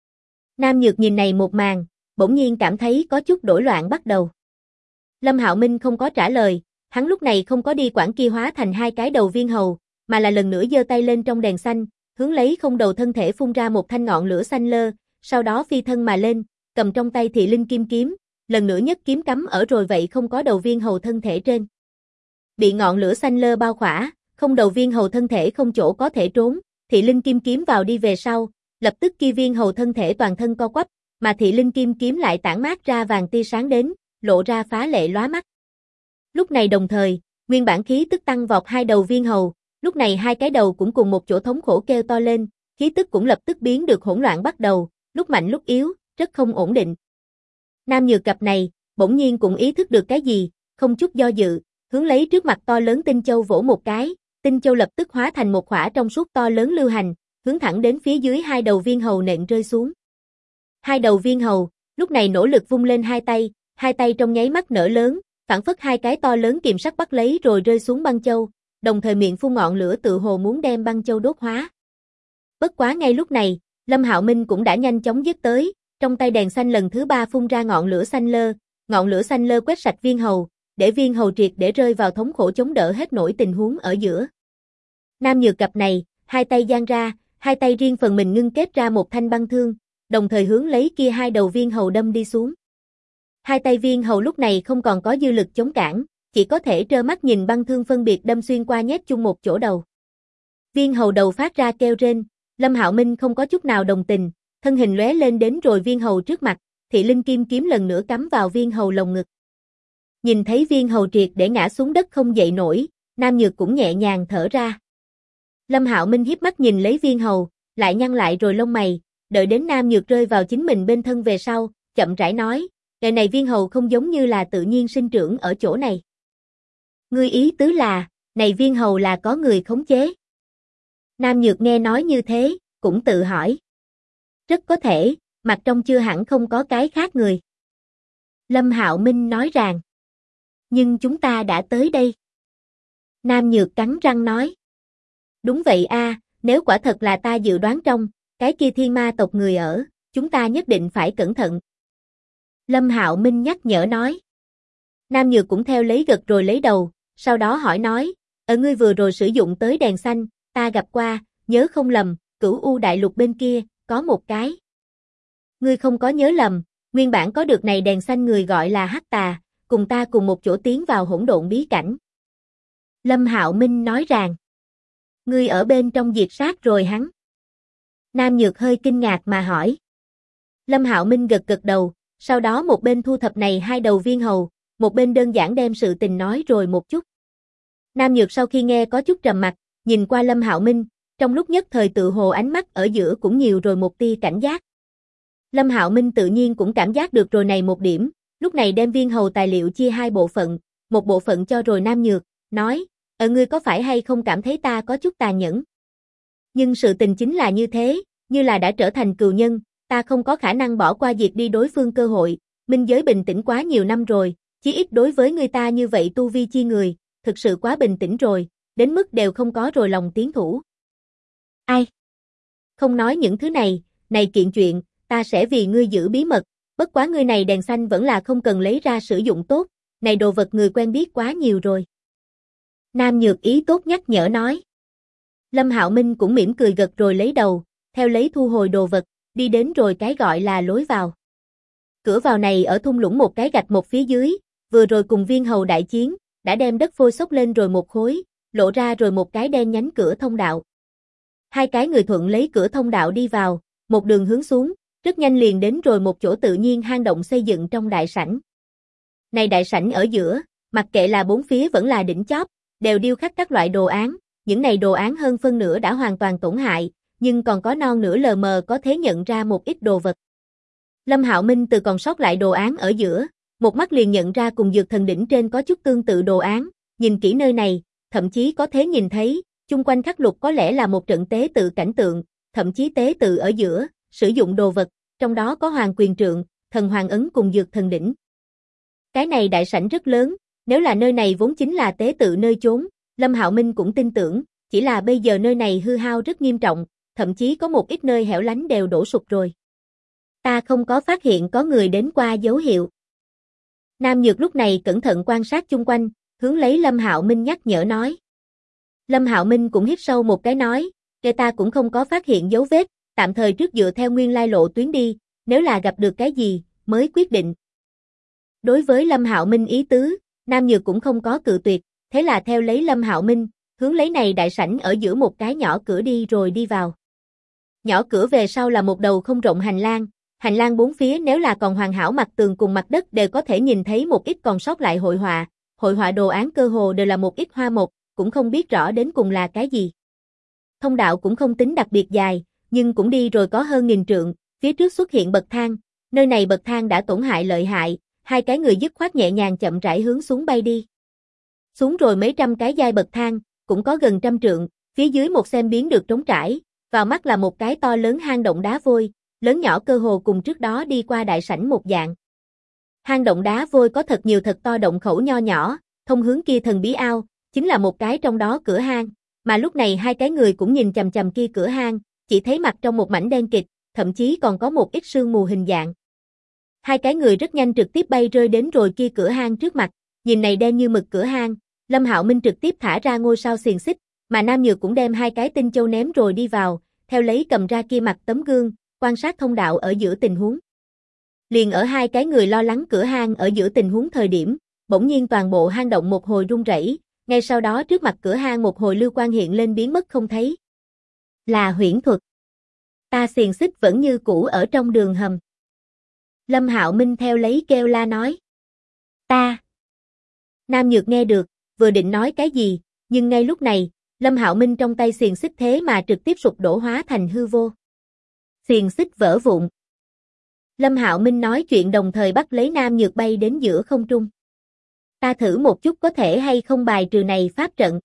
Nam Nhược nhìn này một màn, bỗng nhiên cảm thấy có chút đổi loạn bắt đầu. Lâm Hạo Minh không có trả lời, hắn lúc này không có đi quản kia hóa thành hai cái đầu viên hầu, mà là lần nữa giơ tay lên trong đèn xanh, hướng lấy không đầu thân thể phun ra một thanh ngọn lửa xanh lơ, sau đó phi thân mà lên, cầm trong tay Thị Linh Kim kiếm, lần nữa nhất kiếm cắm ở rồi vậy không có đầu viên hầu thân thể trên. Bị ngọn lửa xanh lơ bao khỏa, không đầu viên hầu thân thể không chỗ có thể trốn, Thị Linh Kim kiếm vào đi về sau, lập tức kia viên hầu thân thể toàn thân co quắp, mà Thị Linh Kim kiếm lại tản mát ra vàng tia sáng đến, lộ ra phá lệ lóa mắt. Lúc này đồng thời, nguyên bản khí tức tăng vọt hai đầu viên hầu, lúc này hai cái đầu cũng cùng một chỗ thống khổ kêu to lên, khí tức cũng lập tức biến được hỗn loạn bắt đầu, lúc mạnh lúc yếu, rất không ổn định. Nam Nhược cặp này, bỗng nhiên cũng ý thức được cái gì, không chút do dự, hướng lấy trước mặt to lớn tinh châu vỗ một cái, tinh châu lập tức hóa thành một khỏa trong suốt to lớn lưu hành, hướng thẳng đến phía dưới hai đầu viên hầu nện rơi xuống. Hai đầu viên hầu, lúc này nỗ lực vung lên hai tay trong nháy mắt nở lớn, phản phất hai cái to lớn kiềm sắt bắt lấy rồi rơi xuống băng châu, đồng thời miệng phun ngọn lửa tự hồ muốn đem băng châu đốt hóa. Bất quá ngay lúc này, Lâm Hạo Minh cũng đã nhanh chóng giết tới, trong tay đèn xanh lần thứ ba phun ra ngọn lửa xanh lơ quét sạch viên hầu, để viên hầu triệt để rơi vào thống khổ chống đỡ hết nổi tình huống ở giữa. Nam Nhược cặp này, hai tay giang ra, hai tay riêng phần mình ngưng kết ra một thanh băng thương, đồng thời hướng lấy kia hai đầu viên hầu đâm đi xuống. Hai tay viên hầu lúc này không còn có dư lực chống cản, chỉ có thể trơ mắt nhìn băng thương phân biệt đâm xuyên qua nhét chung một chỗ đầu. Viên hầu đầu phát ra kêu rên, Lâm Hạo Minh không có chút nào đồng tình, thân hình lóe lên đến rồi viên hầu trước mặt, Thị Linh Kim kiếm lần nữa cắm vào viên hầu lồng ngực. Nhìn thấy viên hầu triệt để ngã xuống đất không dậy nổi, Nam Nhược cũng nhẹ nhàng thở ra. Lâm Hạo Minh hiếp mắt nhìn lấy viên hầu, lại nhăn lại rồi lông mày, đợi đến Nam Nhược rơi vào chính mình bên thân về sau, chậm rãi nói, ngày này viên hầu không giống như là tự nhiên sinh trưởng ở chỗ này. Ngươi ý tứ là, này viên hầu là có người khống chế. Nam Nhược nghe nói như thế, cũng tự hỏi. Rất có thể, mặt trong chưa hẳn không có cái khác người. Lâm Hạo Minh nói rằng, nhưng chúng ta đã tới đây. Nam Nhược cắn răng nói. Đúng vậy a, nếu quả thật là ta dự đoán trong, cái kia thiên ma tộc người ở, chúng ta nhất định phải cẩn thận. Lâm Hạo Minh nhắc nhở nói. Nam Nhược cũng theo lấy gật rồi lấy đầu, sau đó hỏi nói, ở ngươi vừa rồi sử dụng tới đèn xanh, ta gặp qua, nhớ không lầm, Cửu U đại lục bên kia, có một cái. Ngươi không có nhớ lầm, nguyên bản có được này đèn xanh người gọi là Hắc Tà, cùng ta cùng một chỗ tiến vào hỗn độn bí cảnh. Lâm Hạo Minh nói rằng, ngươi ở bên trong diệt sát rồi hắn. Nam Nhược hơi kinh ngạc mà hỏi. Lâm Hạo Minh gật gật đầu, sau đó một bên thu thập này hai đầu viên hầu, một bên đơn giản đem sự tình nói rồi một chút. Nam Nhược sau khi nghe có chút trầm mặt, nhìn qua Lâm Hạo Minh, trong lúc nhất thời tự hồ ánh mắt ở giữa cũng nhiều rồi một tia cảnh giác. Lâm Hạo Minh tự nhiên cũng cảm giác được rồi này một điểm, lúc này đem viên hầu tài liệu chia hai bộ phận, một bộ phận cho rồi Nam Nhược, nói, ngươi có phải hay không cảm thấy ta có chút tàn nhẫn? Nhưng sự tình chính là như thế, như là đã trở thành cừu nhân, ta không có khả năng bỏ qua diệt đi đối phương cơ hội, minh giới bình tĩnh quá nhiều năm rồi, Chí ít đối với người ta như vậy tu vi chi người, thực sự quá bình tĩnh rồi, đến mức đều không có rồi lòng tiến thủ. Ai? Không nói những thứ này, này kiện chuyện, ta sẽ vì ngươi giữ bí mật, bất quá ngươi này đèn xanh vẫn là không cần lấy ra sử dụng tốt, này đồ vật người quen biết quá nhiều rồi. Nam Nhược ý tốt nhắc nhở nói. Lâm Hạo Minh cũng mỉm cười gật rồi lấy đầu, theo lấy thu hồi đồ vật, đi đến rồi cái gọi là lối vào. Cửa vào này ở thung lũng một cái gạch một phía dưới, vừa rồi cùng viên hầu đại chiến, đã đem đất phôi xốc lên rồi một khối, lộ ra rồi một cái đen nhánh cửa thông đạo. Hai cái người thuận lấy cửa thông đạo đi vào, một đường hướng xuống, rất nhanh liền đến rồi một chỗ tự nhiên hang động xây dựng trong đại sảnh. Này đại sảnh ở giữa, mặc kệ là bốn phía vẫn là đỉnh chóp, đều điêu khắc các loại đồ án, những này đồ án hơn phân nửa đã hoàn toàn tổn hại, nhưng còn có non nửa lờ mờ có thể nhận ra một ít đồ vật. Lâm Hạo Minh từ còn sót lại đồ án ở giữa, một mắt liền nhận ra cùng dược thần đỉnh trên có chút tương tự đồ án, nhìn kỹ nơi này, thậm chí có thể nhìn thấy, chung quanh khắc lục có lẽ là một trận tế tự cảnh tượng, thậm chí tế tự ở giữa, sử dụng đồ vật, trong đó có hoàng quyền trượng, thần hoàng ấn cùng dược thần đỉnh. Cái này đại sảnh rất lớn, nếu là nơi này vốn chính là tế tự nơi chốn, Lâm Hạo Minh cũng tin tưởng, chỉ là bây giờ nơi này hư hao rất nghiêm trọng, thậm chí có một ít nơi hẻo lánh đều đổ sụp rồi. Ta không có phát hiện có người đến qua dấu hiệu. Nam Nhược lúc này cẩn thận quan sát chung quanh, hướng lấy Lâm Hạo Minh nhắc nhở nói. Lâm Hạo Minh cũng hít sâu một cái nói, kể ta cũng không có phát hiện dấu vết, tạm thời trước dựa theo nguyên lai lộ tuyến đi, nếu là gặp được cái gì, mới quyết định. Đối với Lâm Hạo Minh ý tứ, Nam Nhược cũng không có cự tuyệt, thế là theo lấy Lâm Hạo Minh, hướng lấy này đại sảnh ở giữa một cái nhỏ cửa đi rồi đi vào. Nhỏ cửa về sau là một đầu không rộng hành lang bốn phía nếu là còn hoàn hảo mặt tường cùng mặt đất đều có thể nhìn thấy một ít còn sót lại hội họa đồ án cơ hồ đều là một ít hoa mộc, cũng không biết rõ đến cùng là cái gì. Thông đạo cũng không tính đặc biệt dài, nhưng cũng đi rồi có hơn 1000 trượng, phía trước xuất hiện bậc thang, nơi này bậc thang đã tổn hại lợi hại, hai cái người dứt khoát nhẹ nhàng chậm rãi hướng xuống bay đi. Xuống rồi mấy trăm cái giai bậc thang, cũng có gần 100 trượng, phía dưới một xem biến được trống trải, vào mắt là một cái to lớn hang động đá vôi, lớn nhỏ cơ hồ cùng trước đó đi qua đại sảnh một dạng. Hang động đá vôi có thật nhiều thật to động khẩu nho nhỏ, thông hướng kia thần bí ao, chính là một cái trong đó cửa hang, mà lúc này hai cái người cũng nhìn chằm chằm kia cửa hang, chỉ thấy mặt trong một mảnh đen kịt, thậm chí còn có một ít sương mù hình dạng. Hai cái người rất nhanh trực tiếp bay rơi đến rồi kia cửa hang trước mặt, nhìn này đen như mực cửa hang, Lâm Hạo Minh trực tiếp thả ra ngôi sao xiềng xích, mà Nam Nhược cũng đem hai cái tinh châu ném rồi đi vào, theo lấy cầm ra kia mặt tấm gương, quan sát thông đạo ở giữa tình huống. Liền ở hai cái người lo lắng cửa hang ở giữa tình huống thời điểm, bỗng nhiên toàn bộ hang động một hồi rung rẩy, ngay sau đó trước mặt cửa hang một hồi lưu quang hiện lên biến mất không thấy. Là huyễn thuật. Ta xiềng xích vẫn như cũ ở trong đường hầm. Lâm Hạo Minh theo lấy kêu la nói. Ta. Nam Nhược nghe được, vừa định nói cái gì, nhưng ngay lúc này, Lâm Hạo Minh trong tay xiềng xích thế mà trực tiếp sụp đổ hóa thành hư vô. Xiềng xích vỡ vụn. Lâm Hạo Minh nói chuyện đồng thời bắt lấy Nam Nhược bay đến giữa không trung. Ta thử một chút có thể hay không bài trừ này pháp trận.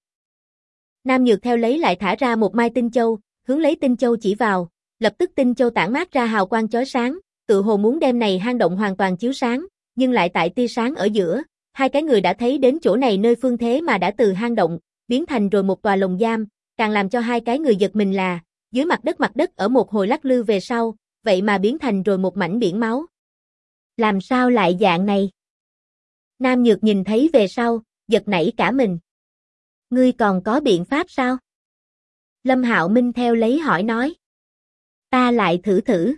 Nam Nhược theo lấy lại thả ra một mai tinh châu, hướng lấy tinh châu chỉ vào, lập tức tinh châu tản mát ra hào quang chói sáng, tự hồ muốn đem này hang động hoàn toàn chiếu sáng, nhưng lại tại tia sáng ở giữa, hai cái người đã thấy đến chỗ này nơi phương thế mà đã từ hang động, biến thành rồi một tòa lồng giam, càng làm cho hai cái người giật mình là, dưới mặt đất ở một hồi lắc lư về sau, vậy mà biến thành rồi một mảnh biển máu. Làm sao lại dạng này? Nam Nhược nhìn thấy về sau, giật nảy cả mình. Ngươi còn có biện pháp sao? Lâm Hạo Minh theo lấy hỏi nói. Ta lại thử thử.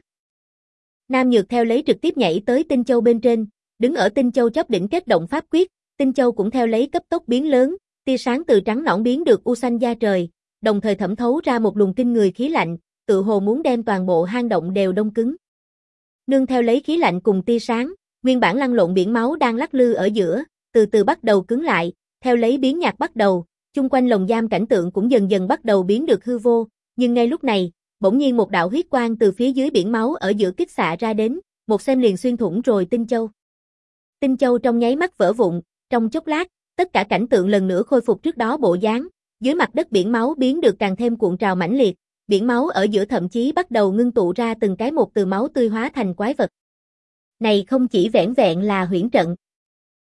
Nam Nhược theo lấy trực tiếp nhảy tới tinh châu bên trên, đứng ở tinh châu chóp đỉnh kết động pháp quyết, tinh châu cũng theo lấy cấp tốc biến lớn, tia sáng từ trắng nõn biến được u xanh da trời, đồng thời thẩm thấu ra một luồng kinh người khí lạnh, tự hồ muốn đem toàn bộ hang động đều đông cứng. Nương theo lấy khí lạnh cùng tia sáng, nguyên bản lăn lộn biển máu đang lắc lư ở giữa, từ từ bắt đầu cứng lại, theo lấy biến nhạt bắt đầu, chung quanh lồng giam cảnh tượng cũng dần dần bắt đầu biến được hư vô, nhưng ngay lúc này, bỗng nhiên một đạo huyết quang từ phía dưới biển máu ở giữa kích xạ ra đến, một xem liền xuyên thủng rồi tinh châu. Tinh châu trong nháy mắt vỡ vụn, trong chốc lát, tất cả cảnh tượng lần nữa khôi phục trước đó bộ dáng, dưới mặt đất biển máu biến được càng thêm cuộn trào mãnh liệt, biển máu ở giữa thậm chí bắt đầu ngưng tụ ra từng cái một từ máu tươi hóa thành quái vật. Này không chỉ vẻn vẹn là huyễn trận.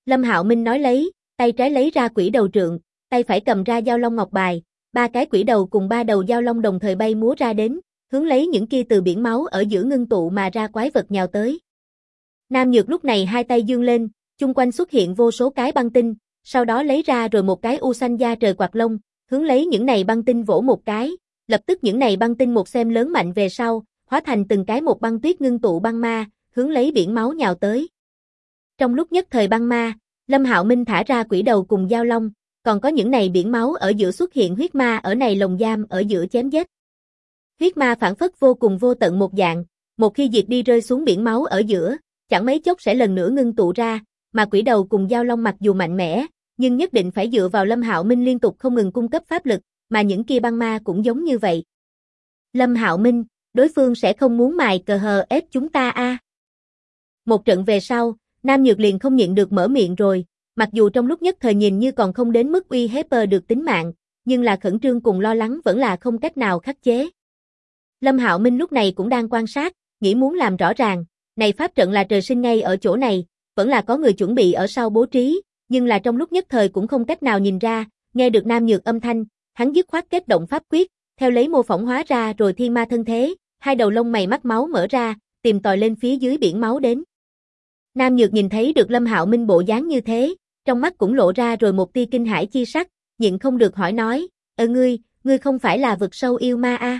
Lâm Hạo Minh nói lấy, tay trái lấy ra quỷ đầu trượng, tay phải cầm ra dao long ngọc bài, ba cái quỷ đầu cùng ba đầu dao long đồng thời bay múa ra đến, hướng lấy những kia từ biển máu ở giữa ngưng tụ mà ra quái vật nhào tới. Nam Nhược lúc này hai tay dương lên, chung quanh xuất hiện vô số cái băng tinh, sau đó lấy ra rồi một cái u xanh da trời quạt lông, hướng lấy những này băng tinh vỗ một cái, lập tức những này băng tinh một xem lớn mạnh về sau, hóa thành từng cái một băng tuyết ngưng tụ băng ma, hướng lấy biển máu nhào tới. Trong lúc nhất thời băng ma, Lâm Hạo Minh thả ra quỷ đầu cùng dao long, còn có những này biển máu ở giữa xuất hiện huyết ma ở này lồng giam ở giữa chém giết. Huyết ma phản phất vô cùng vô tận một dạng, một khi diệt đi rơi xuống biển máu ở giữa, chẳng mấy chốc sẽ lần nữa ngưng tụ ra, mà quỷ đầu cùng dao long mặc dù mạnh mẽ, nhưng nhất định phải dựa vào Lâm Hạo Minh liên tục không ngừng cung cấp pháp lực, mà những kia băng ma cũng giống như vậy. Lâm Hạo Minh, đối phương sẽ không muốn mài cờ hờ ép chúng ta a. Một trận về sau, Nam Nhược liền không nhịn được mở miệng rồi, mặc dù trong lúc nhất thời nhìn như còn không đến mức uy hiếp được tính mạng, nhưng là khẩn trương cùng lo lắng vẫn là không cách nào khắc chế. Lâm Hạo Minh lúc này cũng đang quan sát, nghĩ muốn làm rõ ràng, này pháp trận là trời sinh ngay ở chỗ này, vẫn là có người chuẩn bị ở sau bố trí, nhưng là trong lúc nhất thời cũng không cách nào nhìn ra, nghe được Nam Nhược âm thanh, hắn dứt khoát kết động pháp quyết, theo lấy mô phỏng hóa ra rồi thiên ma thân thế, hai đầu lông mày mắt máu mở ra, tìm tòi lên phía dưới biển máu đến. Nam Nhược nhìn thấy được Lâm Hạo Minh bộ dáng như thế, trong mắt cũng lộ ra rồi một tia kinh hãi chi sắc, nhịn không được hỏi nói, ngươi không phải là vực sâu yêu ma a?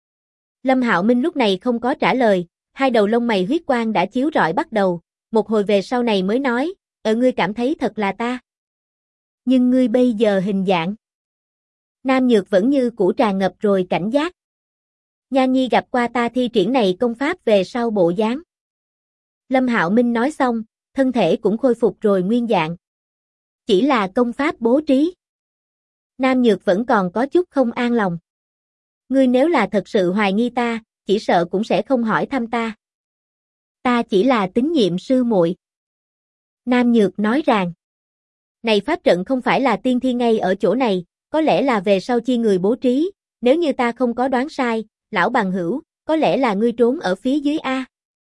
Lâm Hạo Minh lúc này không có trả lời, hai đầu lông mày huyết quang đã chiếu rọi bắt đầu, một hồi về sau này mới nói, ngươi cảm thấy thật là ta. Nhưng ngươi bây giờ hình dạng. Nam Nhược vẫn như cũ tràn ngập rồi cảnh giác. Nha Nhi gặp qua ta thi triển này công pháp về sau bộ dáng. Lâm Hạo Minh nói xong, thân thể cũng khôi phục rồi nguyên dạng. Chỉ là công pháp bố trí. Nam Nhược vẫn còn có chút không an lòng. Ngươi nếu là thật sự hoài nghi ta, chỉ sợ cũng sẽ không hỏi thăm ta. Ta chỉ là tín nhiệm sư muội. Nam Nhược nói rằng, này pháp trận không phải là tiên thi ngay ở chỗ này, có lẽ là về sau chi người bố trí, nếu như ta không có đoán sai, lão bằng hữu, có lẽ là ngươi trốn ở phía dưới a.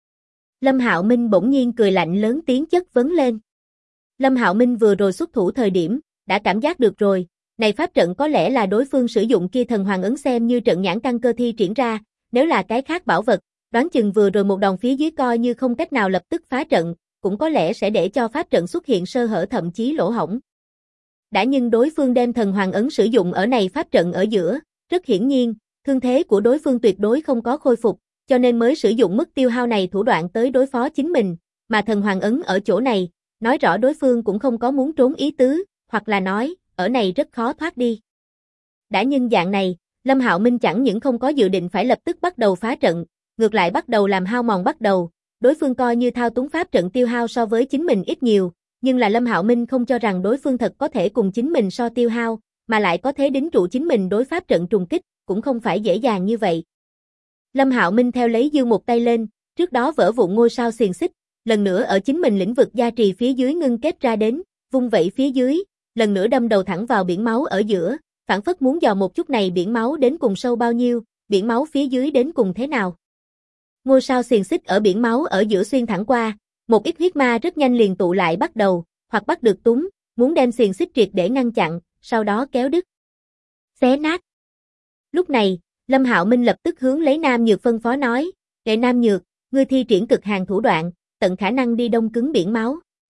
Lâm Hạo Minh bỗng nhiên cười lạnh lớn tiếng chất vấn lên. Lâm Hạo Minh vừa rồi xuất thủ thời điểm, đã cảm giác được rồi, này pháp trận có lẽ là đối phương sử dụng kia thần hoàng ấn xem như trận nhãn căn cơ thi triển ra, nếu là cái khác bảo vật, đoán chừng vừa rồi một đòn phía dưới coi như không cách nào lập tức phá trận, cũng có lẽ sẽ để cho pháp trận xuất hiện sơ hở thậm chí lỗ hổng. Đã nhưng đối phương đem thần hoàng ấn sử dụng ở này pháp trận ở giữa, rất hiển nhiên, thương thế của đối phương tuyệt đối không có khôi phục, cho nên mới sử dụng mức tiêu hao này thủ đoạn tới đối phó chính mình, mà thần hoàng ấn ở chỗ này, nói rõ đối phương cũng không có muốn trốn ý tứ, hoặc là nói, ở này rất khó thoát đi. Đã nhưng dạng này, Lâm Hạo Minh chẳng những không có dự định phải lập tức bắt đầu phá trận, ngược lại bắt đầu làm hao mòn bắt đầu, đối phương coi như thao túng pháp trận tiêu hao so với chính mình ít nhiều, nhưng là Lâm Hạo Minh không cho rằng đối phương thật có thể cùng chính mình so tiêu hao, mà lại có thể đính trụ chính mình đối pháp trận trùng kích, cũng không phải dễ dàng như vậy. Lâm Hạo Minh theo lấy giương một tay lên, trước đó vỡ vụn ngôi sao xiềng xích, lần nữa ở chính mình lĩnh vực gia trì phía dưới ngưng kết ra đến, vung vẩy phía dưới, lần nữa đâm đầu thẳng vào biển máu ở giữa, phảng phất muốn dò một chút này biển máu đến cùng sâu bao nhiêu, biển máu phía dưới đến cùng thế nào. Ngôi sao xiềng xích ở biển máu ở giữa xuyên thẳng qua, một ít huyết ma rất nhanh liền tụ lại bắt đầu, hoặc bắt được túng, muốn đem xiềng xích triệt để ngăn chặn, sau đó kéo đứt, xé nát. Lúc này, Lâm Hạo Minh lập tức hướng lấy Nam Nhược phân phó nói, "Đệ Nam Nhược, ngươi thi triển cực hàng thủ đoạn, tận khả năng đi đông cứng biển máu."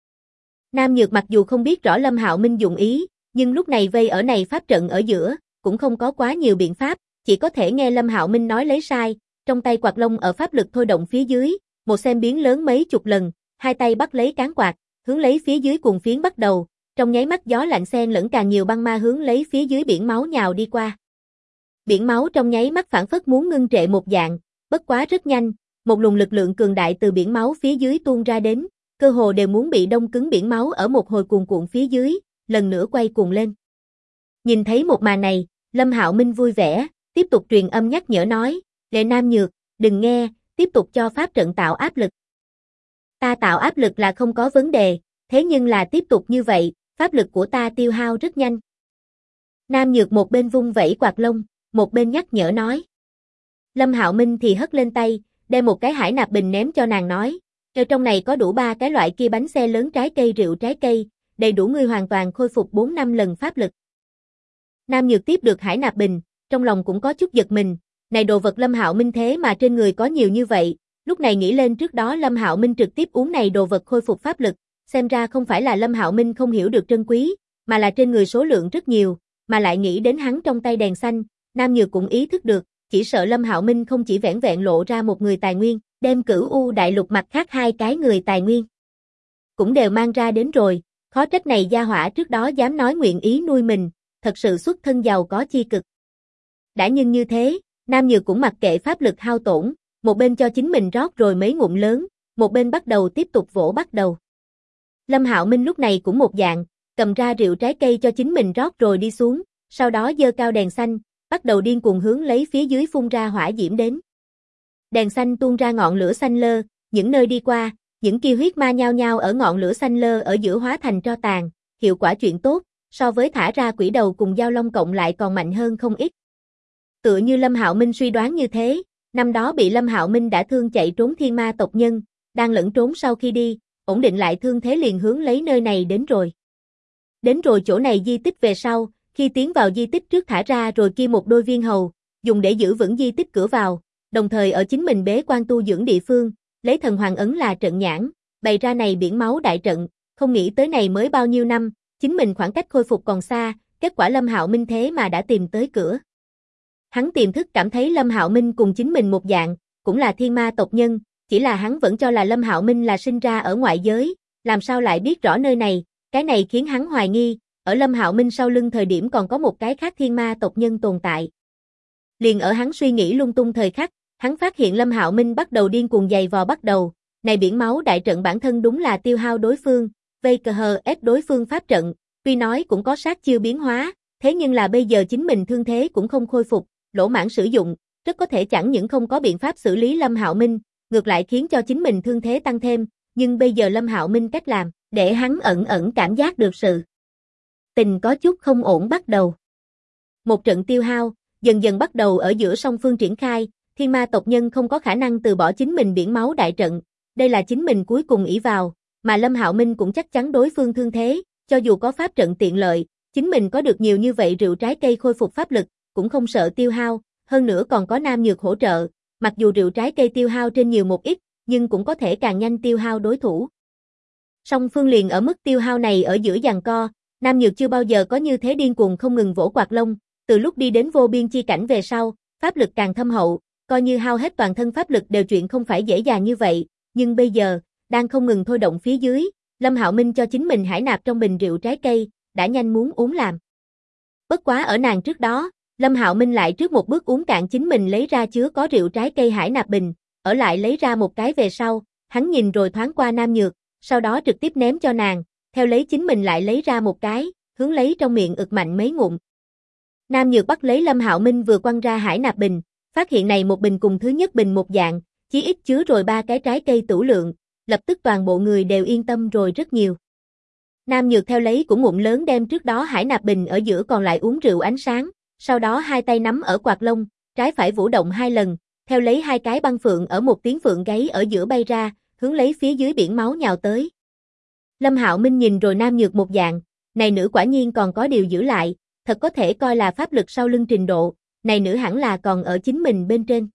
Nam Nhược mặc dù không biết rõ Lâm Hạo Minh dụng ý, nhưng lúc này vây ở này pháp trận ở giữa, cũng không có quá nhiều biện pháp, chỉ có thể nghe Lâm Hạo Minh nói lấy sai, trong tay quạt lông ở pháp lực thôi động phía dưới, một xem biến lớn mấy chục lần, hai tay bắt lấy cán quạt, hướng lấy phía dưới cuồng phiến bắt đầu, trong nháy mắt gió lạnh xen lẫn càng nhiều băng ma hướng lấy phía dưới biển máu nhào đi qua. Biển máu trong nháy mắt phảng phất muốn ngưng trệ một dạng, bất quá rất nhanh, một luồng lực lượng cường đại từ biển máu phía dưới tuôn ra đến, cơ hồ đều muốn bị đông cứng biển máu ở một hồi cuồn cuộn phía dưới, lần nữa quay cuồng lên. Nhìn thấy một màn này, Lâm Hạo Minh vui vẻ, tiếp tục truyền âm nhắc nhở nói, "Đệ Nam Nhược, đừng nghe, tiếp tục cho pháp trận tạo áp lực." "Ta tạo áp lực là không có vấn đề, thế nhưng là tiếp tục như vậy, pháp lực của ta tiêu hao rất nhanh." Nam Nhược một bên vung vẩy quạt lông, một bên nhắc nhở nói. Lâm Hạo Minh thì hất lên tay, đem một cái hải nạp bình ném cho nàng nói, Ở trong này có đủ 3 cái loại kia bánh xe lớn trái cây rượu trái cây, đầy đủ ngươi hoàn toàn khôi phục 4-5 lần pháp lực. Nam Nhược tiếp được hải nạp bình, trong lòng cũng có chút giật mình, này đồ vật Lâm Hạo Minh thế mà trên người có nhiều như vậy, lúc này nghĩ lên trước đó Lâm Hạo Minh trực tiếp uống này đồ vật khôi phục pháp lực, xem ra không phải là Lâm Hạo Minh không hiểu được trân quý, mà là trên người số lượng rất nhiều, mà lại nghĩ đến hắn trong tay đèn xanh, Nam Nhược cũng ý thức được, chỉ sợ Lâm Hạo Minh không chỉ vẻn vẹn lộ ra một người tài nguyên, đem Cửu U đại lục mặt khác 2 cái người tài nguyên cũng đều mang ra đến rồi, khó trách này gia hỏa trước đó dám nói nguyện ý nuôi mình, thật sự xuất thân giàu có chi cực. Đã nhưng như thế, Nam Nhược cũng mặc kệ pháp lực hao tổn, một bên cho chính mình rót rồi mấy ngụm lớn, một bên bắt đầu tiếp tục vỗ bắt đầu. Lâm Hạo Minh lúc này cũng một dạng, cầm ra rượu trái cây cho chính mình rót rồi đi xuống, sau đó giơ cao đèn xanh, bắt đầu điên cuồng hướng lấy phía dưới phun ra hỏa diễm đến. Đèn xanh tuôn ra ngọn lửa xanh lơ, những nơi đi qua, những kia huyết ma nhao nhao ở ngọn lửa xanh lơ ở giữa hóa thành tro tàn, hiệu quả chuyện tốt, so với thả ra quỷ đầu cùng giao long cộng lại còn mạnh hơn không ít. Tựa như Lâm Hạo Minh suy đoán như thế, năm đó bị Lâm Hạo Minh đã thương chạy trốn thiên ma tộc nhân, đang lẫn trốn sau khi đi, ổn định lại thương thế liền hướng lấy nơi này đến rồi. Đến rồi chỗ này di tích về sau, khi tiến vào di tích trước thả ra rồi kia một đôi viên hầu, dùng để giữ vững di tích cửa vào, đồng thời ở chính mình bế quan tu dưỡng địa phương, lấy thần hoàng ấn là trận nhãn, bày ra này biển máu đại trận, không nghĩ tới này mới bao nhiêu năm, chính mình khoảng cách khôi phục còn xa, kết quả Lâm Hạo Minh thế mà đã tìm tới cửa. Hắn tiềm thức cảm thấy Lâm Hạo Minh cùng chính mình một dạng, cũng là thiên ma tộc nhân, chỉ là hắn vẫn cho là Lâm Hạo Minh là sinh ra ở ngoại giới, làm sao lại biết rõ nơi này, cái này khiến hắn hoài nghi, ở Lâm Hạo Minh sau lưng thời điểm còn có một cái khác thiên ma tộc nhân tồn tại. Liền ở hắn suy nghĩ lung tung thời khắc, hắn phát hiện Lâm Hạo Minh bắt đầu điên cuồng giày vò bắt đầu, này biển máu đại trận bản thân đúng là tiêu hao đối phương, vây cờ hờ ép đối phương pháp trận, tuy nói cũng có sát chiêu biến hóa, thế nhưng là bây giờ chính mình thương thế cũng không khôi phục, lỗ mãng sử dụng, rất có thể chẳng những không có biện pháp xử lý Lâm Hạo Minh, ngược lại khiến cho chính mình thương thế tăng thêm, nhưng bây giờ Lâm Hạo Minh cách làm, để hắn ẩn ẩn cảm giác được sự tình có chút không ổn bắt đầu. Một trận tiêu hao, dần dần bắt đầu ở giữa song phương triển khai, thiên ma tộc nhân không có khả năng từ bỏ chính mình biển máu đại trận, đây là chính mình cuối cùng ỷ vào, mà Lâm Hạo Minh cũng chắc chắn đối phương thương thế, cho dù có pháp trận tiện lợi, chính mình có được nhiều như vậy rượu trái cây khôi phục pháp lực, cũng không sợ tiêu hao, hơn nữa còn có Nam Nhược hỗ trợ, mặc dù rượu trái cây tiêu hao trên nhiều một ít, nhưng cũng có thể càng nhanh tiêu hao đối thủ. Song phương liền ở mức tiêu hao này ở giữa giằng co, Nam Nhược chưa bao giờ có như thế điên cuồng không ngừng vỗ quạt lông, từ lúc đi đến vô biên chi cảnh về sau, pháp lực càng thâm hậu, coi như hao hết toàn thân pháp lực đều chuyện không phải dễ dàng như vậy, nhưng bây giờ, đang không ngừng thôi động phía dưới, Lâm Hạo Minh cho chính mình hải nạp trong bình rượu trái cây, đã nhanh muốn uống làm. Bất quá ở nàng trước đó, Lâm Hạo Minh lại trước một bước uống cạn chính mình lấy ra chứa có rượu trái cây hải nạp bình, ở lại lấy ra một cái về sau, hắn nhìn rồi thoáng qua Nam Nhược, sau đó trực tiếp ném cho nàng, theo lấy chính mình lại lấy ra một cái, hướng lấy trong miệng ực mạnh mấy ngụm. Nam Nhược bắt lấy Lâm Hạo Minh vừa quăng ra hải nạp bình, phát hiện này một bình cùng thứ nhất bình một dạng, chí ít chứa rồi 3 cái trái cây tửu lượng, lập tức toàn bộ người đều yên tâm rồi rất nhiều. Nam Nhược theo lấy cũng ngụm lớn đem trước đó hải nạp bình ở giữa còn lại uống rượu ánh sáng, sau đó hai tay nắm ở quạt lông, trái phải vũ động 2 lần, theo lấy 2 cái băng phượng ở một tiếng phượng gáy ở giữa bay ra, hướng lấy phía dưới biển máu nhào tới. Lâm Hạo Minh nhìn rồi Nam Nhược một dạng, này nữ quả nhiên còn có điều giữ lại, thật có thể coi là pháp lực sau lưng trình độ, này nữ hẳn là còn ở chính mình bên trên.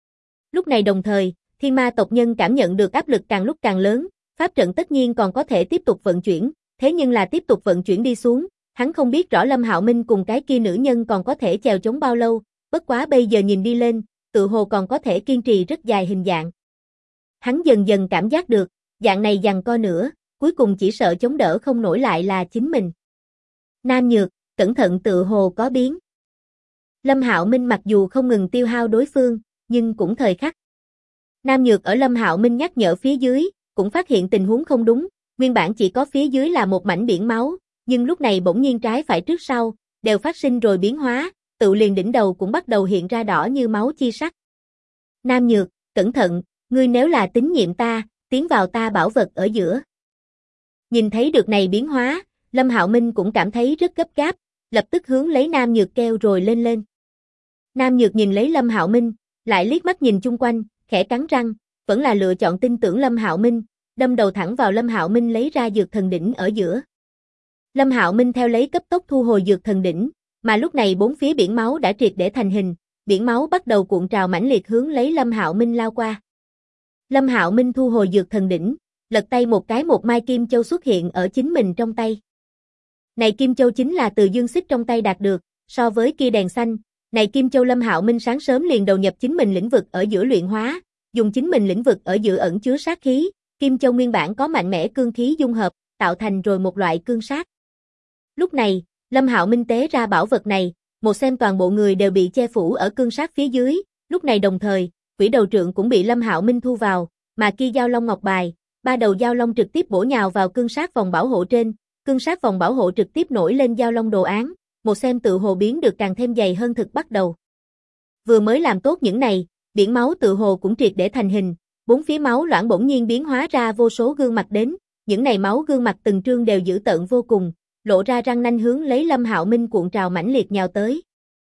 Lúc này đồng thời, thiên ma tộc nhân cảm nhận được áp lực càng lúc càng lớn, pháp trận tất nhiên còn có thể tiếp tục vận chuyển, thế nhưng là tiếp tục vận chuyển đi xuống, hắn không biết rõ Lâm Hạo Minh cùng cái kia nữ nhân còn có thể chèo chống bao lâu, bất quá bây giờ nhìn đi lên, tự hồ còn có thể kiên trì rất dài hình dạng. Hắn dần dần cảm giác được, dạng này giằng co nữa, cuối cùng chỉ sợ chống đỡ không nổi lại là chính mình. Nam Nhược, cẩn thận tự hồ có biến. Lâm Hạo Minh mặc dù không ngừng tiêu hao đối phương, nhưng cũng thời khắc. Nam Nhược ở Lâm Hạo Minh nhắc nhở phía dưới, cũng phát hiện tình huống không đúng, nguyên bản chỉ có phía dưới là một mảnh biển máu, nhưng lúc này bỗng nhiên trái phải trước sau, đều phát sinh rồi biến hóa, tự liền đỉnh đầu cũng bắt đầu hiện ra đỏ như máu chi sắc. Nam Nhược, cẩn thận, ngươi nếu là tín nhiệm ta, tiến vào ta bảo vật ở giữa. Nhìn thấy được này biến hóa, Lâm Hạo Minh cũng cảm thấy rất gấp gáp, lập tức hướng lấy Nam Nhược kêu rồi lên lên. Nam Nhược nhìn lấy Lâm Hạo Minh, lại liếc mắt nhìn chung quanh, khẽ cắn răng, vẫn là lựa chọn tin tưởng Lâm Hạo Minh, đâm đầu thẳng vào Lâm Hạo Minh lấy ra dược thần đỉnh ở giữa. Lâm Hạo Minh theo lấy cấp tốc thu hồi dược thần đỉnh, mà lúc này bốn phía biển máu đã triệt để thành hình, biển máu bắt đầu cuộn trào mãnh liệt hướng lấy Lâm Hạo Minh lao qua. Lâm Hạo Minh thu hồi dược thần đỉnh, lật tay một cái, một mai kim châu xuất hiện ở chính mình trong tay. Này kim châu chính là từ Dương Xích trong tay đạt được, so với kia đèn xanh, này kim châu Lâm Hạo Minh sáng sớm liền đầu nhập chính mình lĩnh vực ở giữa luyện hóa, dùng chính mình lĩnh vực ở giữa ẩn chứa sát khí, kim châu nguyên bản có mạnh mẽ cương khí dung hợp, tạo thành rồi một loại cương sát. Lúc này, Lâm Hạo Minh tế ra bảo vật này, một xem toàn bộ người đều bị che phủ ở cương sát phía dưới, lúc này đồng thời, quỷ đầu trượng cũng bị Lâm Hạo Minh thu vào, mà kia giao long ngọc bài, ba đầu giao long trực tiếp bổ nhào vào cương sát vòng bảo hộ trên, cương sát vòng bảo hộ trực tiếp nổi lên giao long đồ án, một xem tự hồ biến được càng thêm dày hơn thực bắt đầu. Vừa mới làm tốt những này, biển máu tự hồ cũng triệt để thành hình, bốn phía máu loãng bỗng nhiên biến hóa ra vô số gương mặt đến, những này máu gương mặt từng trương đều dữ tợn vô cùng, lộ ra răng nanh hướng lấy Lâm Hạo Minh cuộn trào mãnh liệt nhào tới.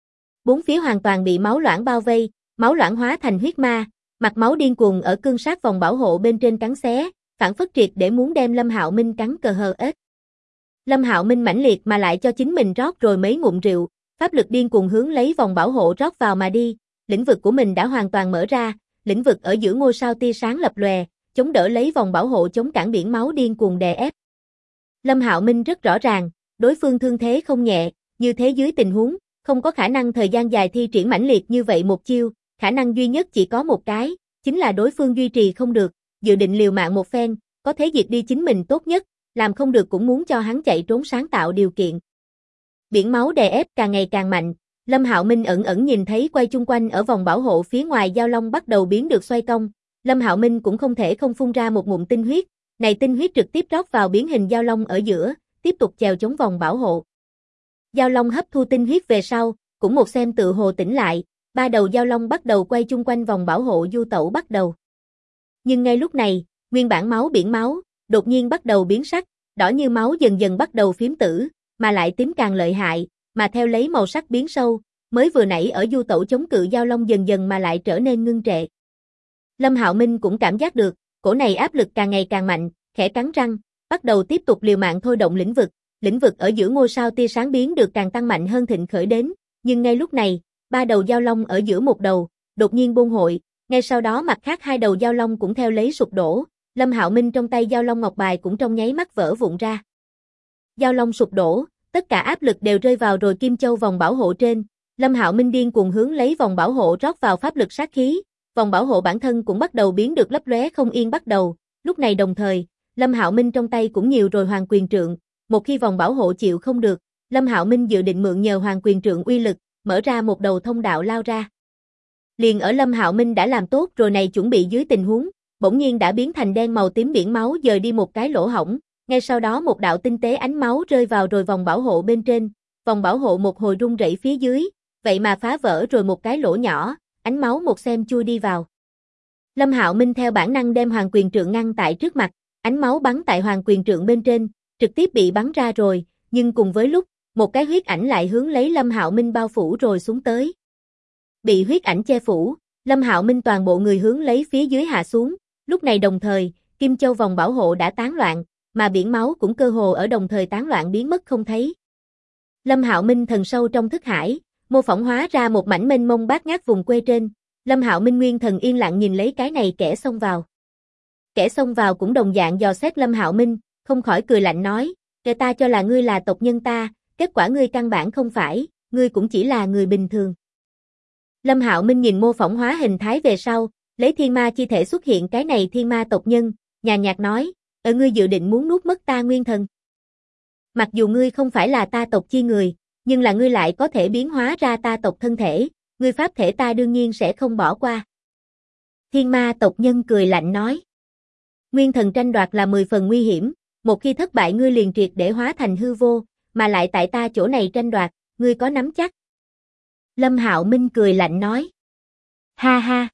Bốn phía hoàn toàn bị máu loãng bao vây, máu loãng hóa thành huyết ma, mặt máu điên cuồng ở cương sát vòng bảo hộ bên trên cắn xé, phản phất triệt để muốn đem Lâm Hạo Minh cắn cờ hờ ếch. Lâm Hạo Minh mãnh liệt mà lại cho chính mình rót rồi mấy ngụm rượu, pháp lực điên cuồng hướng lấy vòng bảo hộ rót vào mà đi, lĩnh vực của mình đã hoàn toàn mở ra, lĩnh vực ở giữa ngôi sao tia sáng lập lòe, chống đỡ lấy vòng bảo hộ chống cản biển máu điên cuồng đè ép. Lâm Hạo Minh rất rõ ràng, đối phương thương thế không nhẹ, như thế dưới tình huống, không có khả năng thời gian dài thi triển mãnh liệt như vậy một chiêu, khả năng duy nhất chỉ có một cái, chính là đối phương duy trì không được, dự định liều mạng một phen, có thế diệt đi chính mình tốt nhất, làm không được cũng muốn cho hắn chạy trốn sáng tạo điều kiện. Biển máu đè ép càng ngày càng mạnh, Lâm Hạo Minh ẩn ẩn nhìn thấy quay chung quanh ở vòng bảo hộ phía ngoài giao long bắt đầu biến được xoay cong, Lâm Hạo Minh cũng không thể không phun ra một ngụm tinh huyết, này tinh huyết trực tiếp rót vào biến hình giao long ở giữa, tiếp tục chèo chống vòng bảo hộ. Giao long hấp thu tinh huyết về sau, cũng một xem tự hồ tỉnh lại, ba đầu giao long bắt đầu quay chung quanh vòng bảo hộ du tẩu bắt đầu. Nhưng ngay lúc này, nguyên bản máu biển máu, đột nhiên bắt đầu biến sắc, đỏ như máu dần dần bắt đầu phiếm tử, mà lại tím càng lợi hại, mà theo lấy màu sắc biến sâu, mới vừa nãy ở du tẩu chống cự giao long dần dần mà lại trở nên ngưng trệ. Lâm Hạo Minh cũng cảm giác được, cổ này áp lực càng ngày càng mạnh, khẽ cắn răng, bắt đầu tiếp tục liều mạng thôi động lĩnh vực ở giữa ngôi sao tia sáng biến được càng tăng mạnh hơn thịnh khởi đến, nhưng ngay lúc này, ba đầu giao long ở giữa một đầu, đột nhiên buông hội, ngay sau đó mặt khác hai đầu giao long cũng theo lấy sụp đổ, Lâm Hạo Minh trong tay giao long ngọc bài cũng trong nháy mắt vỡ vụn ra. Giao long sụp đổ, tất cả áp lực đều rơi vào rồi kim châu vòng bảo hộ trên, Lâm Hạo Minh điên cuồng hướng lấy vòng bảo hộ rót vào pháp lực sát khí, vòng bảo hộ bản thân cũng bắt đầu biến được lấp lóe không yên bắt đầu, lúc này đồng thời, Lâm Hạo Minh trong tay cũng nhiều rồi hoàng quyền trượng, một khi vòng bảo hộ chịu không được, Lâm Hạo Minh dự định mượn nhờ hoàng quyền trượng uy lực, mở ra một đầu thông đạo lao ra. Liền ở Lâm Hạo Minh đã làm tốt rồi này chuẩn bị dưới tình huống, bỗng nhiên đã biến thành đen màu tím biển máu dời đi một cái lỗ hổng, ngay sau đó một đạo tinh tế ánh máu rơi vào rồi vòng bảo hộ bên trên, vòng bảo hộ một hồi rung rẩy phía dưới, vậy mà phá vỡ rồi một cái lỗ nhỏ, ánh máu một xem chui đi vào. Lâm Hạo Minh theo bản năng đem hoàng quyền trượng ngăn tại trước mặt, ánh máu bắn tại hoàng quyền trượng bên trên, trực tiếp bị bắn ra rồi, nhưng cùng với lúc, một cái huyết ảnh lại hướng lấy Lâm Hạo Minh bao phủ rồi xuống tới. Bị huyết ảnh che phủ, Lâm Hạo Minh toàn bộ người hướng lấy phía dưới hạ xuống, lúc này đồng thời, Kim Châu vòng bảo hộ đã tán loạn, mà biển máu cũng cơ hồ ở đồng thời tán loạn biến mất không thấy. Lâm Hạo Minh thần sâu trong thức hải, mô phỏng hóa ra một mảnh mênh mông bát ngát vùng quê trên, Lâm Hạo Minh nguyên thần yên lặng nhìn lấy cái này kẻ xông vào. Kẻ xông vào cũng đồng dạng dò xét Lâm Hạo Minh, không khỏi cười lạnh nói, kẻ ta cho là ngươi là tộc nhân ta, kết quả ngươi căn bản không phải, ngươi cũng chỉ là người bình thường. Lâm Hạo Minh nhìn mô phỏng hóa hình thái về sau, lấy thiên ma chi thể xuất hiện cái này thiên ma tộc nhân, nhàn nhạt nói, ngươi dự định muốn nuốt mất ta nguyên thần. Mặc dù ngươi không phải là ta tộc chi người, nhưng là ngươi lại có thể biến hóa ra ta tộc thân thể, ngươi pháp thể ta đương nhiên sẽ không bỏ qua. Thiên ma tộc nhân cười lạnh nói, nguyên thần tranh đoạt là 10 phần nguy hiểm, một khi thất bại ngươi liền triệt để hóa thành hư vô, mà lại tại ta chỗ này tranh đoạt, ngươi có nắm chắc. Lâm Hạo Minh cười lạnh nói, ha ha,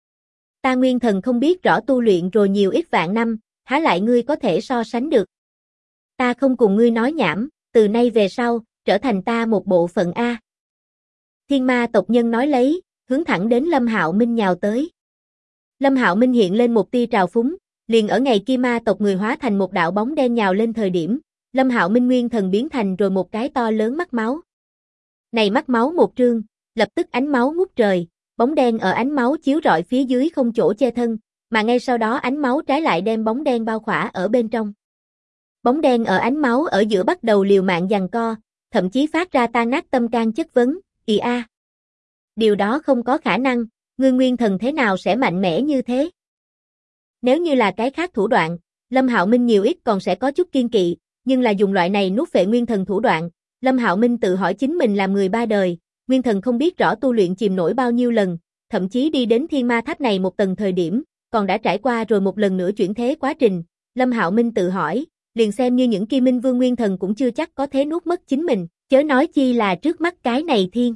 ta nguyên thần không biết rõ tu luyện rồi nhiều ít vạn năm, há lại ngươi có thể so sánh được. Ta không cùng ngươi nói nhảm, từ nay về sau, trở thành ta một bộ phận A. Thiên ma tộc nhân nói lấy, hướng thẳng đến Lâm Hạo Minh nhào tới. Lâm Hạo Minh hiện lên một tia trào phúng, liền ở ngày kia ma tộc người hóa thành một đạo bóng đen nhào lên thời điểm, Lâm Hạo Minh nguyên thần biến thành rồi một cái to lớn mắt máu. Này mắt máu một trương, lập tức ánh máu ngút trời, bóng đen ở ánh máu chiếu rọi phía dưới không chỗ che thân, mà ngay sau đó ánh máu trái lại đem bóng đen bao khỏa ở bên trong. Bóng đen ở ánh máu ở giữa bắt đầu liều mạng giằng co, thậm chí phát ra tan nát tâm can chất vấn, "Ì a, điều đó không có khả năng, ngươi nguyên thần thế nào sẽ mạnh mẽ như thế?" Nếu như là cái khác thủ đoạn, Lâm Hạo Minh nhiều ít còn sẽ có chút kiên kỵ, nhưng là dùng loại này nuốt phệ nguyên thần thủ đoạn, Lâm Hạo Minh tự hỏi chính mình làm người ba đời, nguyên thần không biết rõ tu luyện chìm nổi bao nhiêu lần, thậm chí đi đến Thiên Ma Tháp này một tầng thời điểm, còn đã trải qua rồi một lần nữa chuyển thế quá trình, Lâm Hạo Minh tự hỏi, liền xem như những Kim Minh Vương nguyên thần cũng chưa chắc có thể nuốt mất chính mình, chớ nói chi là trước mắt cái này Thiên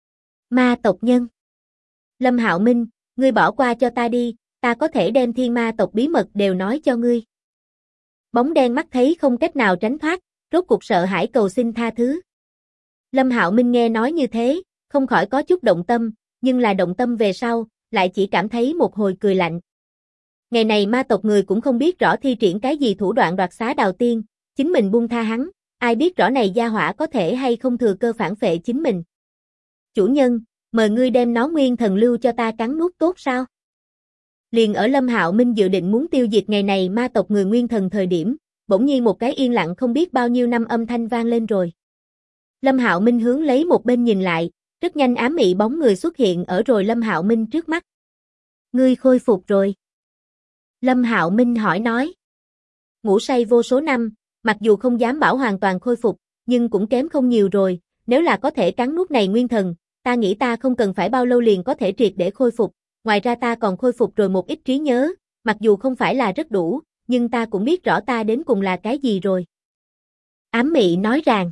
Ma tộc nhân. Lâm Hạo Minh, ngươi bỏ qua cho ta đi, ta có thể đem Thiên Ma tộc bí mật đều nói cho ngươi. Bóng đen mắt thấy không cách nào tránh thoát, rốt cuộc sợ hãi cầu xin tha thứ. Lâm Hạo Minh nghe nói như thế, không khỏi có chút động tâm, nhưng là động tâm về sau, lại chỉ cảm thấy một hồi cười lạnh. Ngày này ma tộc người cũng không biết rõ thi triển cái gì thủ đoạn đoạt xá Đào Tiên, chính mình buông tha hắn, ai biết rõ này gia hỏa có thể hay không thừa cơ phản phệ chính mình. Chủ nhân, mời ngươi đem nó nguyên thần lưu cho ta cắn nuốt tốt sao? Liền ở Lâm Hạo Minh dự định muốn tiêu diệt ngày này ma tộc người nguyên thần thời điểm, bỗng nhiên một cái yên lặng không biết bao nhiêu năm âm thanh vang lên rồi. Lâm Hạo Minh hướng lấy một bên nhìn lại, rất nhanh ám mị bóng người xuất hiện ở rồi Lâm Hạo Minh trước mắt. Ngươi khôi phục rồi. Lâm Hạo Minh hỏi nói. Ngủ say vô số năm, mặc dù không dám bảo hoàn toàn khôi phục, nhưng cũng kém không nhiều rồi, nếu là có thể cắn nuốt này nguyên thần, ta nghĩ ta không cần phải bao lâu liền có thể triệt để khôi phục, ngoài ra ta còn khôi phục rồi một ít trí nhớ, mặc dù không phải là rất đủ, nhưng ta cũng biết rõ ta đến cùng là cái gì rồi. Ám mị nói rằng,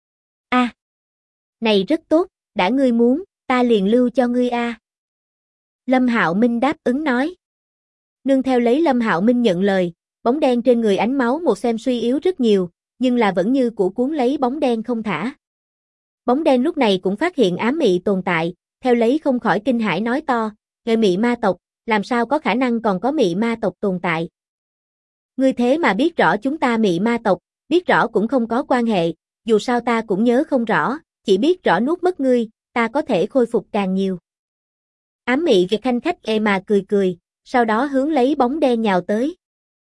này rất tốt, đã ngươi muốn, ta liền lưu cho ngươi a. Lâm Hạo Minh đáp ứng nói. Nương theo lấy Lâm Hạo Minh nhận lời, bóng đen trên người ánh máu một xem suy yếu rất nhiều, nhưng là vẫn như cũ cuốn lấy bóng đen không thả. Bóng đen lúc này cũng phát hiện ám mị tồn tại, theo lấy không khỏi kinh hãi nói to, "Người mị ma tộc, làm sao có khả năng còn có mị ma tộc tồn tại? Ngươi thế mà biết rõ chúng ta mị ma tộc, biết rõ cũng không có quan hệ, dù sao ta cũng nhớ không rõ, chỉ biết rõ nuốt mất ngươi, ta có thể khôi phục càng nhiều." Ám mị Việt khanh khách mà cười cười, sau đó hướng lấy bóng đen nhào tới.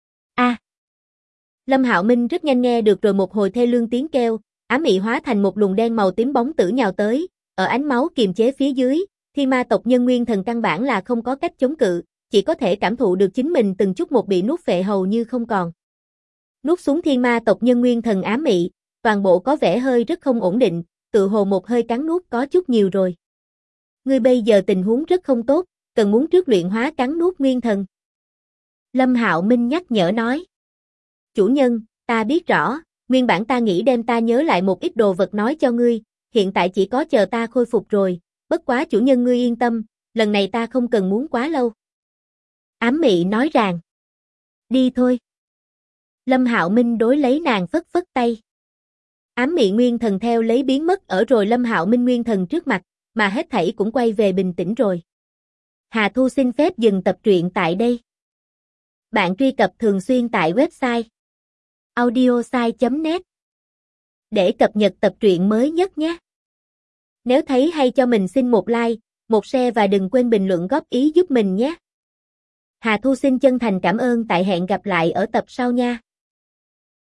Lâm Hạo Minh rất nhanh nghe được rồi một hồi thê lương tiếng kêu, ám mị hóa thành một luồng đen màu tím bóng tử nhào tới, ở ánh máu kiềm chế phía dưới, Thiên Ma tộc nhân nguyên thần căn bản là không có cách chống cự, chỉ có thể cảm thụ được chính mình từng chút một bị nuốt phệ hầu như không còn. Nuốt xuống Thiên Ma tộc nhân nguyên thần ám mị, toàn bộ có vẻ hơi rất không ổn định, tự hồ một hơi cắn nuốt có chút nhiều rồi. Ngươi bây giờ tình huống rất không tốt, cần muốn trước luyện hóa cắn nuốt nguyên thần. Lâm Hạo Minh nhắc nhở nói. Chủ nhân, ta biết rõ, nguyên bản ta nghĩ đem ta nhớ lại một ít đồ vật nói cho ngươi, hiện tại chỉ có chờ ta khôi phục rồi, bất quá chủ nhân ngươi yên tâm, lần này ta không cần muốn quá lâu. Ám mị nói rằng. Đi thôi. Lâm Hạo Minh đối lấy nàng phất phất tay. Ám mị nguyên thần theo lấy biến mất ở rồi Lâm Hạo Minh nguyên thần trước mặt, mà hết thảy cũng quay về bình tĩnh rồi. Hà Thu xin phép dừng tập truyện tại đây. Bạn truy cập thường xuyên tại website audiosai.net để cập nhật tập truyện mới nhất nhé. Nếu thấy hay cho mình xin một like, một share và đừng quên bình luận góp ý giúp mình nhé. Hà Thu xin chân thành cảm ơn, tại hẹn gặp lại ở tập sau nha.